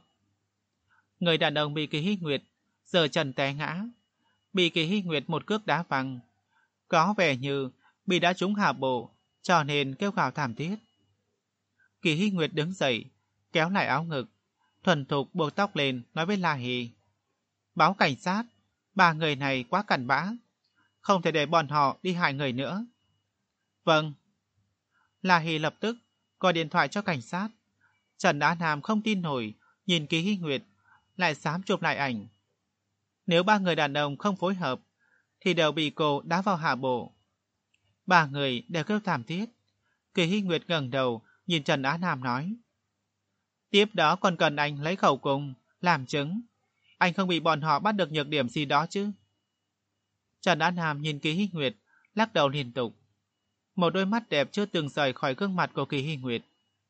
Người đàn ông bị Kỳ Hy Nguyệt giơ chân té ngã, bị Kỳ Hy Nguyệt một cước đá văng, có vẻ như bị đá trúng hạ bộ, cho nên kêu gào thảm thiết. Kỳ Hy Nguyệt đứng dậy, kéo lại áo ngực, thuần thục buộc tóc lên, nói với La Hy: báo cảnh sát, ba người này quá cặn bã, không thể để bọn họ đi hại người nữa. Vâng. La Hy lập tức gọi điện thoại cho cảnh sát. Trần Á Nam không tin nổi, nhìn Kỳ Hy Nguyệt, lại dám chụp lại ảnh. Nếu ba người đàn ông không phối hợp, thì đều bị cô đá vào hạ bộ. Ba người đều kêu thảm thiết. Kỳ Hy Nguyệt ngẩng đầu nhìn Trần Á Nam nói: tiếp đó còn cần anh lấy khẩu cung làm chứng, anh không bị bọn họ bắt được nhược điểm gì đó chứ? Trần Á Nam nhìn Kỳ Hy Nguyệt, lắc đầu liên tục. Một đôi mắt đẹp chưa từng rời khỏi gương mặt của Kỳ Hy Nguyệt.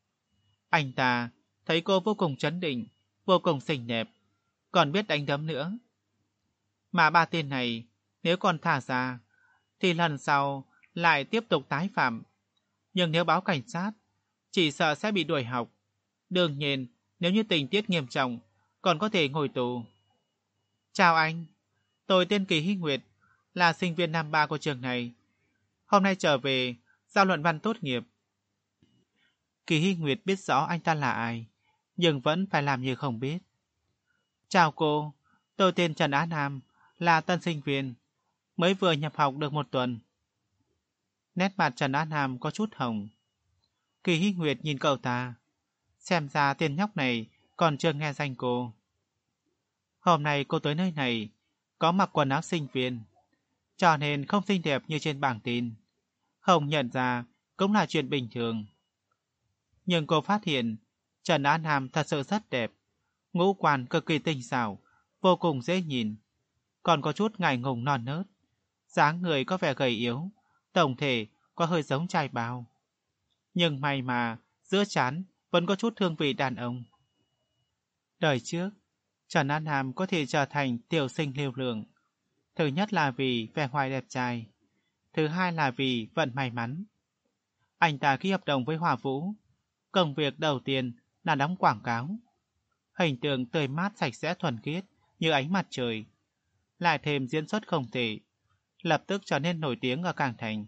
Anh ta thấy cô vô cùng trấn định, vô cùng xinh đẹp, còn biết đánh đấm nữa. Mà ba tên này, nếu còn thả ra, thì lần sau lại tiếp tục tái phạm. Nhưng nếu báo cảnh sát, chỉ sợ sẽ bị đuổi học. Đương nhiên, nếu như tình tiết nghiêm trọng, còn có thể ngồi tù. Chào anh, tôi tên Kỳ Hy Nguyệt, là sinh viên năm ba của trường này. Hôm nay trở về, giao luận văn tốt nghiệp. Kỳ Hy Nguyệt biết rõ anh ta là ai, nhưng vẫn phải làm như không biết. Chào cô, tôi tên Trần Á Nam, là tân sinh viên, mới vừa nhập học được một tuần. Nét mặt Trần Á Nam có chút hồng. Kỳ Hy Nguyệt nhìn cậu ta, xem ra tên nhóc này còn chưa nghe danh cô. Hôm nay cô tới nơi này, có mặc quần áo sinh viên, cho nên không xinh đẹp như trên bảng tin. Không nhận ra cũng là chuyện bình thường. Nhưng cô phát hiện Trần Á Nam thật sự rất đẹp, ngũ quan cực kỳ tinh xảo, vô cùng dễ nhìn, còn có chút ngại ngùng non nớt, dáng người có vẻ gầy yếu, tổng thể có hơi giống trai bao. Nhưng may mà giữa trán vẫn có chút hương vị đàn ông. Đời trước, Trần Á Nam có thể trở thành tiểu sinh lưu lượng. Thứ nhất là vì vẻ ngoài đẹp trai, thứ hai là vì vận may mắn. Anh ta ký hợp đồng với Hòa Vũ, công việc đầu tiên là đóng quảng cáo. Hình tượng tươi mát sạch sẽ thuần khiết như ánh mặt trời, lại thêm diễn xuất không tệ, lập tức trở nên nổi tiếng ở Cảng Thành.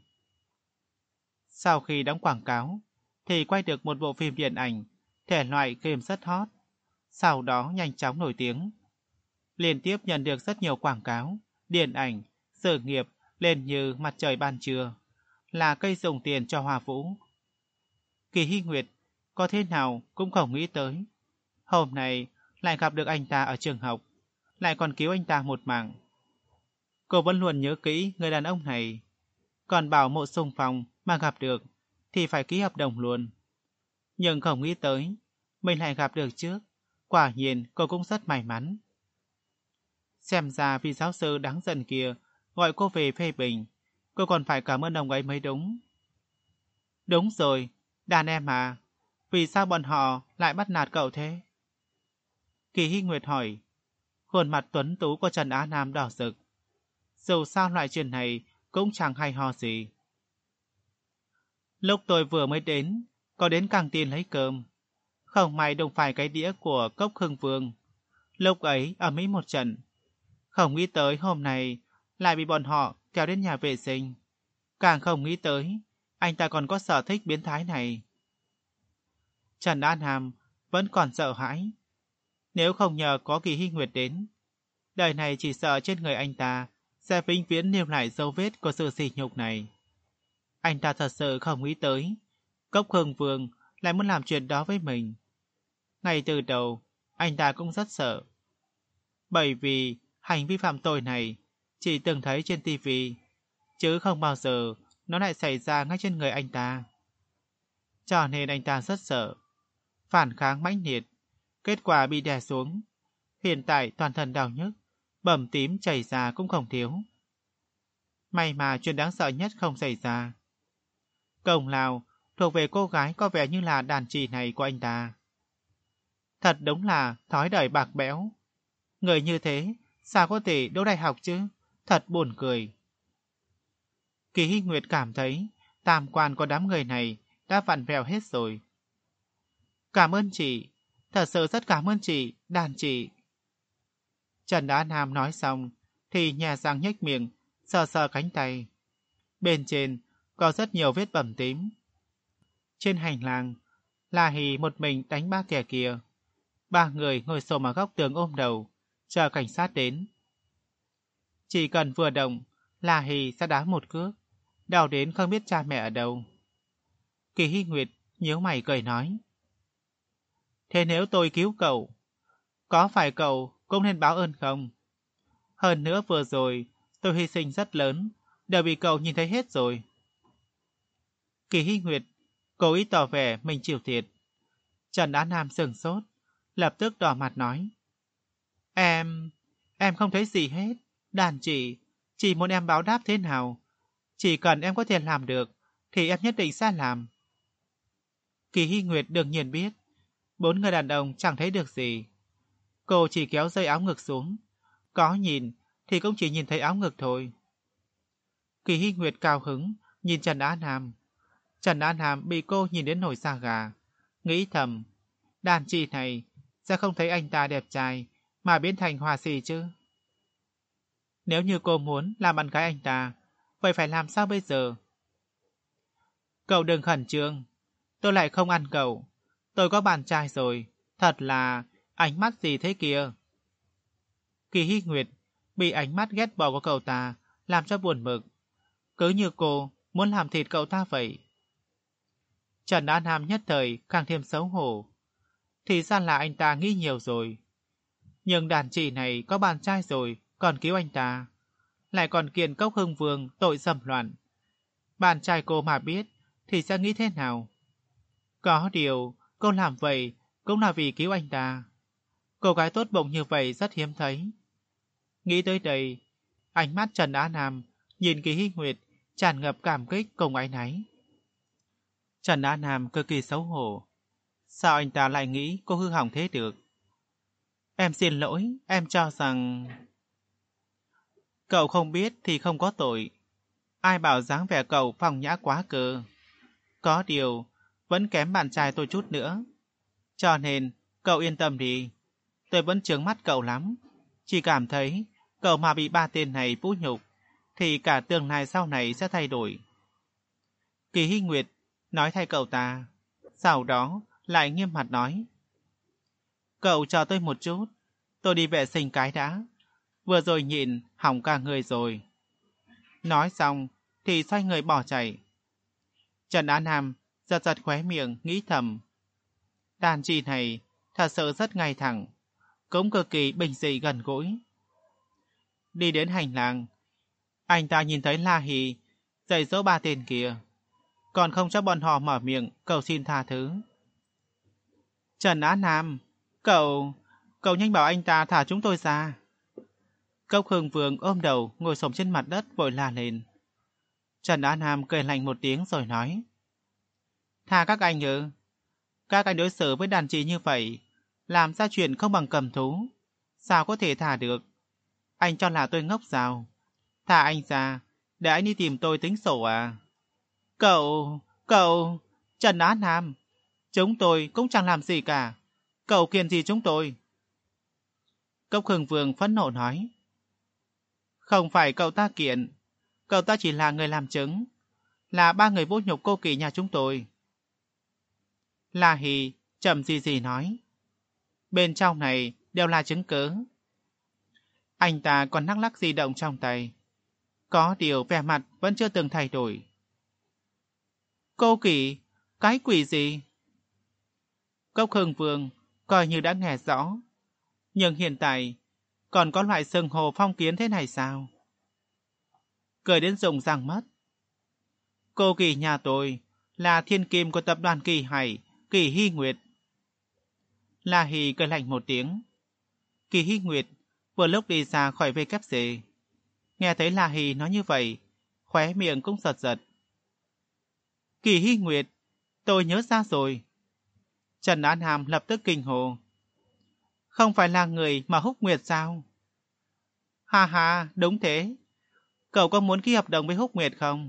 Sau khi đóng quảng cáo, thì quay được một bộ phim điện ảnh, thể loại game rất hot, sau đó nhanh chóng nổi tiếng. Liên tiếp nhận được rất nhiều quảng cáo, điện ảnh, sự nghiệp lên như mặt trời ban trưa, là cây dùng tiền cho Hòa Vũ. Kỳ Hy Nguyệt có thế nào cũng không nghĩ tới, hôm nay lại gặp được anh ta ở trường học, lại còn cứu anh ta một mạng. Cô vẫn luôn nhớ kỹ người đàn ông này, còn bảo Mộ Xung Phong mà gặp được thì phải ký hợp đồng luôn. Nhưng không nghĩ tới mình lại gặp được trước, quả nhiên cô cũng rất may mắn. Xem ra vị giáo sư đáng giận kia gọi cô về phê bình, cô còn phải cảm ơn ông ấy mới đúng. Đúng rồi, đàn em à, vì sao bọn họ lại bắt nạt cậu thế? Kỳ Hy Nguyệt hỏi. Khuôn mặt tuấn tú của Trần Á Nam đỏ rực. Dù sao loại chuyện này cũng chẳng hay ho gì. Lúc tôi vừa mới đến, có đến căng tin lấy cơm. Không may đụng phải cái đĩa của Cốc Hưng Vương. Lúc ấy ở Mỹ một trận. Không nghĩ tới hôm nay lại bị bọn họ kéo đến nhà vệ sinh. Càng không nghĩ tới anh ta còn có sở thích biến thái này. Trần An Hàm vẫn còn sợ hãi. Nếu không nhờ có Kỳ Hy Nguyệt đến, Đời này chỉ sợ trên người anh ta sẽ vĩnh viễn lưu lại dấu vết của sự sỉ nhục này. Anh ta thật sự không nghĩ tới Cốc Hưng Vương lại muốn làm chuyện đó với mình. Ngay từ đầu, anh ta cũng rất sợ. Bởi vì hành vi phạm tội này chỉ từng thấy trên tivi, chứ không bao giờ nó lại xảy ra ngay trên người anh ta. Cho nên anh ta rất sợ. Phản kháng mãnh liệt, kết quả bị đè xuống. Hiện tại toàn thân đau nhức, bầm tím chảy ra cũng không thiếu. May mà chuyện đáng sợ nhất không xảy ra. Công lao thuộc về cô gái có vẻ như là đàn chị này của anh ta. Thật đúng là thói đời bạc bẽo. Người như thế sao có thể đỗ đại học chứ? Thật buồn cười. Kỳ Hy Nguyệt cảm thấy tam quan của đám người này đã vặn vẹo hết rồi. Cảm ơn chị, thật sự rất cảm ơn chị, đàn chị. Trần Á Nam nói xong thì nhè răng nhếch miệng, sờ sờ cánh tay. Bên trên có rất nhiều vết bầm tím. Trên hành lang, La Hì một mình đánh ba kẻ kia. Ba người ngồi xổm ở góc tường ôm đầu, chờ cảnh sát đến. Chỉ cần vừa động, La Hì sẽ đá một cước, đau đến không biết cha mẹ ở đâu. Kỳ Hy Nguyệt nhíu mày cười nói. Thế nếu tôi cứu cậu, có phải cậu cũng nên báo ơn không? Hơn nữa vừa rồi, tôi hy sinh rất lớn, đều bị cậu nhìn thấy hết rồi. Kỳ Hy Nguyệt cố ý tỏ vẻ mình chịu thiệt. Trần Á Nam sửng sốt, lập tức đỏ mặt nói. Em, em không thấy gì hết. Đàn chị, chỉ muốn em báo đáp thế nào. Chỉ cần em có thể làm được, thì em nhất định sẽ làm. Kỳ Hy Nguyệt đương nhiên biết, bốn người đàn ông chẳng thấy được gì. Cô chỉ kéo dây áo ngực xuống. Có nhìn, thì cũng chỉ nhìn thấy áo ngực thôi. Kỳ Hy Nguyệt cao hứng, nhìn Trần Á Nam. Trần Á Nam bị cô nhìn đến nổi da gà. Nghĩ thầm, đàn chị này sẽ không thấy anh ta đẹp trai mà biến thành hòa sĩ chứ. Nếu như cô muốn làm bạn gái anh ta, vậy phải làm sao bây giờ? Cậu đừng khẩn trương, tôi lại không ăn cậu. Tôi có bạn trai rồi, thật là ánh mắt gì thế kia. Kỳ Hy Nguyệt bị ánh mắt ghét bỏ của cậu ta làm cho buồn bực. Cứ như cô muốn làm thịt cậu ta vậy. Trần Á Nam nhất thời càng thêm xấu hổ. Thì ra là anh ta nghĩ nhiều rồi. Nhưng đàn chị này có bạn trai rồi, còn cứu anh ta. Lại còn kiện Cốc Hưng Vương tội dâm loạn. Bạn trai cô mà biết thì sẽ nghĩ thế nào? Có điều, cô làm vậy cũng là vì cứu anh ta. Cô gái tốt bụng như vậy rất hiếm thấy. Nghĩ tới đây, ánh mắt Trần Á Nam nhìn Kỳ Hy Nguyệt tràn ngập cảm kích cùng áy náy. Trần Á Nam cực kỳ xấu hổ. Sao anh ta lại nghĩ cô hư hỏng thế được? Em xin lỗi, em cho rằng... Cậu không biết thì không có tội. Ai bảo dáng vẻ cậu phong nhã quá cơ. Có điều, vẫn kém bạn trai tôi chút nữa. Cho nên, cậu yên tâm đi. Tôi vẫn chướng mắt cậu lắm. Chỉ cảm thấy, cậu mà bị ba tên này vũ nhục, thì cả tương lai sau này sẽ thay đổi. Kỳ Hy Nguyệt nói thay cậu ta. Sau đó, lại nghiêm mặt nói. Cậu chờ tôi một chút. Tôi đi vệ sinh cái đã. Vừa rồi nhịn, hỏng cả người rồi. Nói xong, thì xoay người bỏ chạy. Trần Á Nam giật giật khóe miệng, nghĩ thầm. Đàn chị này thật sự rất ngay thẳng, cũng cực kỳ bình dị gần gũi. Đi đến hành lang, anh ta nhìn thấy La Hì dạy dỗ ba tên kia, còn không cho bọn họ mở miệng cầu xin tha thứ. Trần Á Nam, cậu, cậu nhanh bảo anh ta thả chúng tôi ra. Cốc Hưng Vương ôm đầu ngồi xổm trên mặt đất vội la lên. Trần Á Nam cười lạnh một tiếng rồi nói. Tha các anh ư? Các anh đối xử với đàn chị như vậy, làm ra chuyện không bằng cầm thú. Sao có thể thả được? Anh cho là tôi ngốc sao? Thả anh ra, để anh đi tìm tôi tính sổ à? Cậu, cậu, Trần Á Nam, chúng tôi cũng chẳng làm gì cả. Cậu kiện gì chúng tôi? Cốc Hưng Vương phẫn nộ nói. Không phải cậu ta kiện, cậu ta chỉ là người làm chứng, là ba người vũ nhục cô Kỳ nhà chúng tôi. La Hì chậm gì gì nói. Bên trong này đều là chứng cứ. Anh ta còn lắc lắc di động trong tay. Có điều vẻ mặt vẫn chưa từng thay đổi. Cô Kỳ, cái quỷ gì? Cốc Hưng Vương coi như đã nghe rõ. Nhưng hiện tại còn có loại xưng hồ phong kiến thế này sao? Cười đến rụng răng mất. Cô Kỳ nhà tôi là thiên kim của tập đoàn Kỳ Hải, Kỳ Hy Nguyệt. La Hì cười lạnh một tiếng. Kỳ Hy Nguyệt vừa lúc đi ra khỏi vê kép xê. Nghe thấy La Hì nói như vậy, khóe miệng cũng giật giật. Kỳ Hy Nguyệt, tôi nhớ ra rồi. Trần An Hàm lập tức kinh hồ. Không phải là người mà Húc Nguyệt sao? Ha ha, đúng thế. Cậu có muốn ký hợp đồng với Húc Nguyệt không?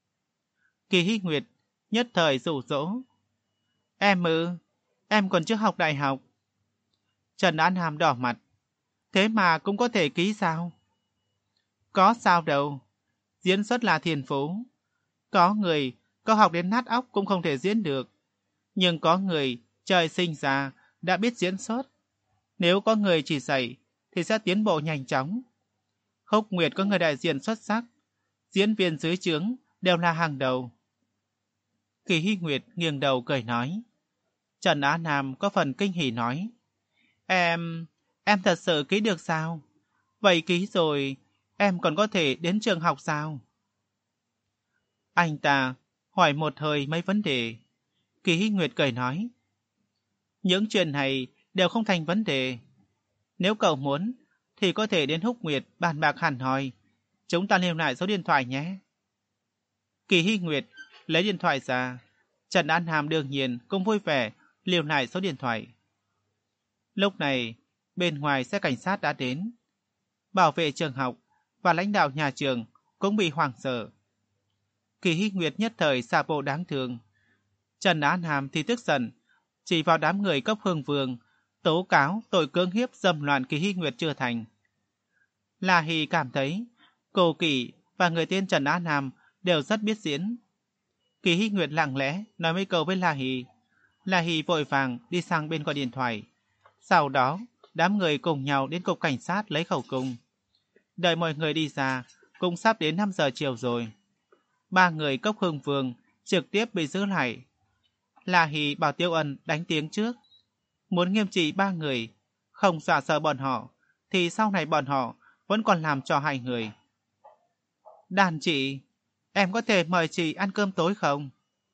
Kỳ Hy Nguyệt nhất thời rủ rỗ. Em ư, em còn chưa học đại học. Trần An Hàm đỏ mặt. Thế mà cũng có thể ký sao? Có sao đâu. Diễn xuất là thiên phú. Có người có học đến nát óc cũng không thể diễn được. Nhưng có người trời sinh ra đã biết diễn xuất. Nếu có người chỉ dạy thì sẽ tiến bộ nhanh chóng. Húc Nguyệt có người đại diện xuất sắc. Diễn viên dưới trướng đều là hàng đầu. Kỳ Hy Nguyệt nghiêng đầu cười nói. Trần Á Nam có phần kinh hỉ nói. Em... em thật sự ký được sao? Vậy ký rồi, em còn có thể đến trường học sao? Anh ta hỏi một hơi mấy vấn đề. Kỳ Hy Nguyệt cười nói. Những chuyện này đều không thành vấn đề. Nếu cậu muốn, thì có thể đến Húc Nguyệt bàn bạc hẳn hoi. Chúng ta lưu lại số điện thoại nhé. Kỳ Hy Nguyệt lấy điện thoại ra. Trần An Hàm đương nhiên cũng vui vẻ lưu lại số điện thoại. Lúc này, bên ngoài xe cảnh sát đã đến. Bảo vệ trường học và lãnh đạo nhà trường cũng bị hoảng sợ. Kỳ Hy Nguyệt nhất thời xả bộ đáng thương. Trần An Hàm thì tức giận, chỉ vào đám người Cốc Hương Vương, tố cáo tội cưỡng hiếp dâm loạn Kỳ Hy Nguyệt chưa thành. La Hì cảm thấy cô Kỳ và người tên Trần An Hàm đều rất biết diễn. Kỳ Hy Nguyệt lặng lẽ nói mấy câu với La Hì. La Hì vội vàng đi sang bên gọi điện thoại. Sau đó, đám người cùng nhau đến cục cảnh sát lấy khẩu cung. Đợi mọi người đi ra, cũng sắp đến năm giờ chiều rồi. Ba người Cốc Hương Vương trực tiếp bị giữ lại. La Hì bảo Tiêu Ân đánh tiếng trước. Muốn nghiêm trị ba người, không dọa sợ bọn họ, thì sau này bọn họ vẫn còn làm cho hai người. Đàn chị, em có thể mời chị ăn cơm tối không?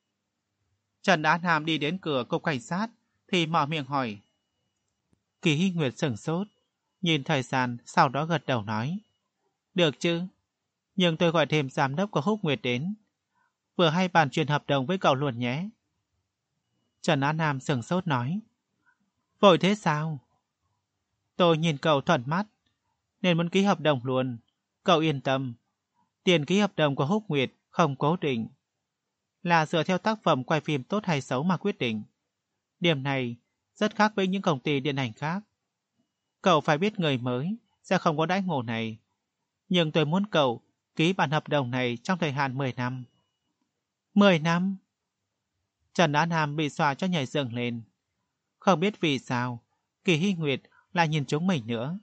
Trần Á Nam đi đến cửa cục cảnh sát, thì mở miệng hỏi. Kỳ Hy Nguyệt sửng sốt, nhìn thời gian, sau đó gật đầu nói. Được chứ, nhưng tôi gọi thêm giám đốc của Húc Nguyệt đến. Vừa hay bàn chuyện hợp đồng với cậu luôn nhé. Trần Á Nam sửng sốt nói. Vội thế sao? Tôi nhìn cậu thuận mắt, nên muốn ký hợp đồng luôn. Cậu yên tâm, tiền ký hợp đồng của Húc Nguyệt không cố định. Là dựa theo tác phẩm quay phim tốt hay xấu mà quyết định. Điểm này rất khác với những công ty điện ảnh khác. Cậu phải biết người mới sẽ không có đãi ngộ này. Nhưng tôi muốn cậu ký bản hợp đồng này trong thời hạn mười năm. mười năm? Trần Á Nam bị dọa cho nhảy dựng lên. Không biết vì sao Kỳ Hy Nguyệt lại nhìn chúng mình nữa.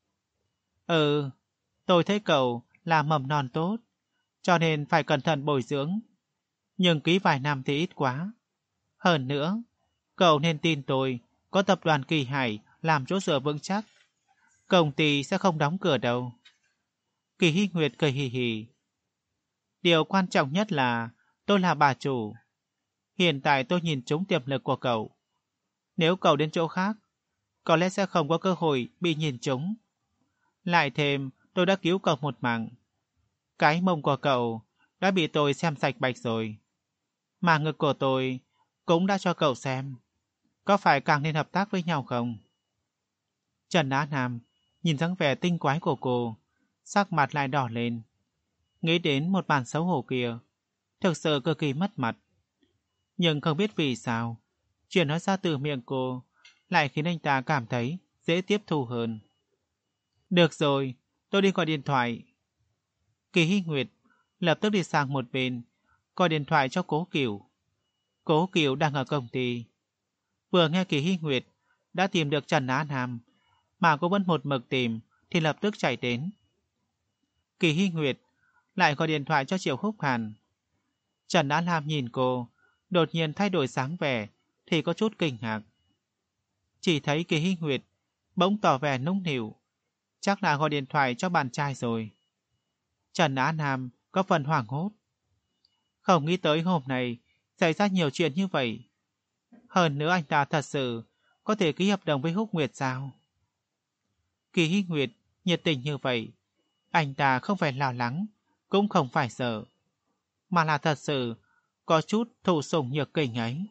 Ừ, tôi thấy cậu là mầm non tốt, cho nên phải cẩn thận bồi dưỡng. Nhưng ký vài năm thì ít quá. Hơn nữa, cậu nên tin tôi có tập đoàn Kỳ Hải làm chỗ dựa vững chắc. Công ty sẽ không đóng cửa đâu. Kỳ Hy Nguyệt cười hì hì. Điều quan trọng nhất là tôi là bà chủ. Hiện tại tôi nhìn trúng tiềm lực của cậu. Nếu cậu đến chỗ khác, có lẽ sẽ không có cơ hội bị nhìn trúng. Lại thêm, tôi đã cứu cậu một mạng. Cái mông của cậu đã bị tôi xem sạch bạch rồi. Mà ngực của tôi cũng đã cho cậu xem. Có phải càng nên hợp tác với nhau không? Trần Á Nam nhìn dáng vẻ tinh quái của cô, sắc mặt lại đỏ lên. Nghĩ đến một màn xấu hổ kia, thực sự cực kỳ mất mặt. Nhưng không biết vì sao, chuyện nói ra từ miệng cô lại khiến anh ta cảm thấy dễ tiếp thu hơn. Được rồi, tôi đi gọi điện thoại. Kỳ Hy Nguyệt lập tức đi sang một bên, gọi điện thoại cho Cố Cửu. Cố Cửu đang ở công ty. Vừa nghe Kỳ Hy Nguyệt đã tìm được Trần Á Nam, mà cô vẫn một mực tìm thì lập tức chạy đến. Kỳ Hy Nguyệt lại gọi điện thoại cho Triệu Khúc Hàn. Trần Á Lam nhìn cô, đột nhiên thay đổi dáng vẻ thì có chút kinh ngạc. Chỉ thấy Kỳ Hy Nguyệt bỗng tỏ vẻ nũng nịu, chắc là gọi điện thoại cho bạn trai rồi. Trần Á Nam có phần hoảng hốt. Không nghĩ tới hôm nay xảy ra nhiều chuyện như vậy. Hơn nữa anh ta thật sự có thể ký hợp đồng với Húc Nguyệt sao? Kỳ Hy Nguyệt nhiệt tình như vậy, anh ta không phải lo lắng, cũng không phải sợ, mà là thật sự có chút thụ sủng nhược kình ấy.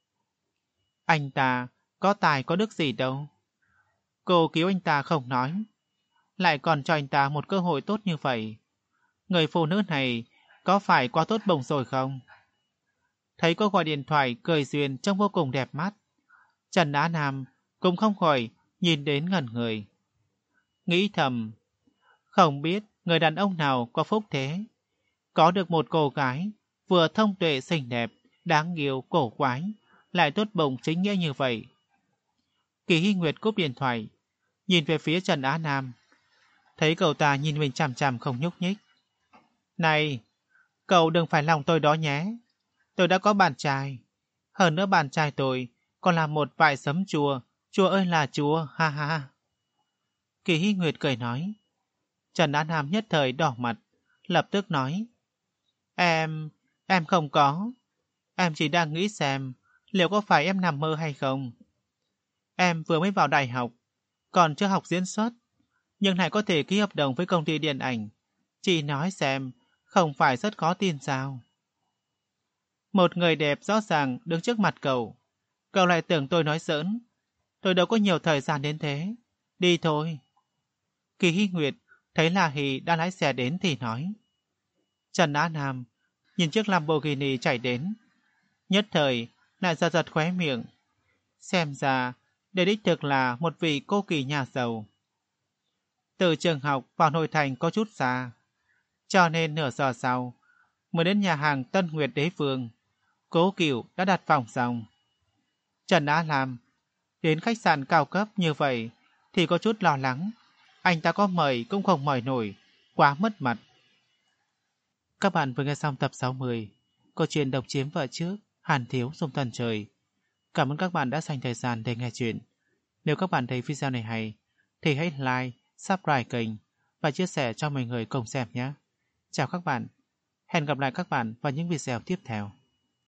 Anh ta có tài có đức gì đâu. Cô cứu anh ta không nói, lại còn cho anh ta một cơ hội tốt như vậy. Người phụ nữ này có phải quá tốt bổng rồi không? Thấy cô gọi điện thoại cười duyên trông vô cùng đẹp mắt, Trần Á Nam cũng không khỏi nhìn đến ngẩn người. Nghĩ thầm, không biết người đàn ông nào có phúc thế, có được một cô gái vừa thông tuệ xinh đẹp, đáng yêu, cổ quái, lại tốt bụng chính nghĩa như vậy. Kỳ Hy Nguyệt cúp điện thoại, nhìn về phía Trần Á Nam, thấy cậu ta nhìn mình chằm chằm không nhúc nhích. Này, cậu đừng phải lòng tôi đó nhé. Tôi đã có bạn trai. Hơn nữa bạn trai tôi còn là một vại sấm chua. Chua ơi là chua, ha ha ha. Kỳ Hy Nguyệt cười nói. Trần Á Nam nhất thời đỏ mặt, lập tức nói. Em, em không có. Em chỉ đang nghĩ xem liệu có phải em nằm mơ hay không. Em vừa mới vào đại học, còn chưa học diễn xuất, nhưng lại có thể ký hợp đồng với công ty điện ảnh. Chị nói xem, không phải rất khó tin sao? Một người đẹp rõ ràng đứng trước mặt cậu, cậu lại tưởng tôi nói giỡn. Tôi đâu có nhiều thời gian đến thế. Đi thôi. Kỳ Hy Nguyệt thấy là Hỷ đang lái xe đến thì nói. Trần Á Nam nhìn chiếc Lamborghini chạy đến, nhất thời lại giật giật khóe miệng. Xem ra đây đích thực là một vị cô kỳ nhà giàu. Từ trường học vào nội thành có chút xa, cho nên nửa giờ sau mới đến nhà hàng Tân Nguyệt Đế Vương. Cố Cửu đã đặt phòng xong. Trần Á Lam đến khách sạn cao cấp như vậy thì có chút lo lắng. Anh ta có mời cũng không mời nổi, quá mất mặt. Các bạn vừa nghe xong tập sáu mươi câu chuyện độc chiếm vợ trước Hàn Thiếu Dung Thần Trời. Cảm ơn các bạn đã dành thời gian để nghe chuyện. Nếu các bạn thấy video này hay thì hãy like, subscribe kênh và chia sẻ cho mọi người cùng xem nhé. Chào các bạn. Hẹn gặp lại các bạn vào những video tiếp theo.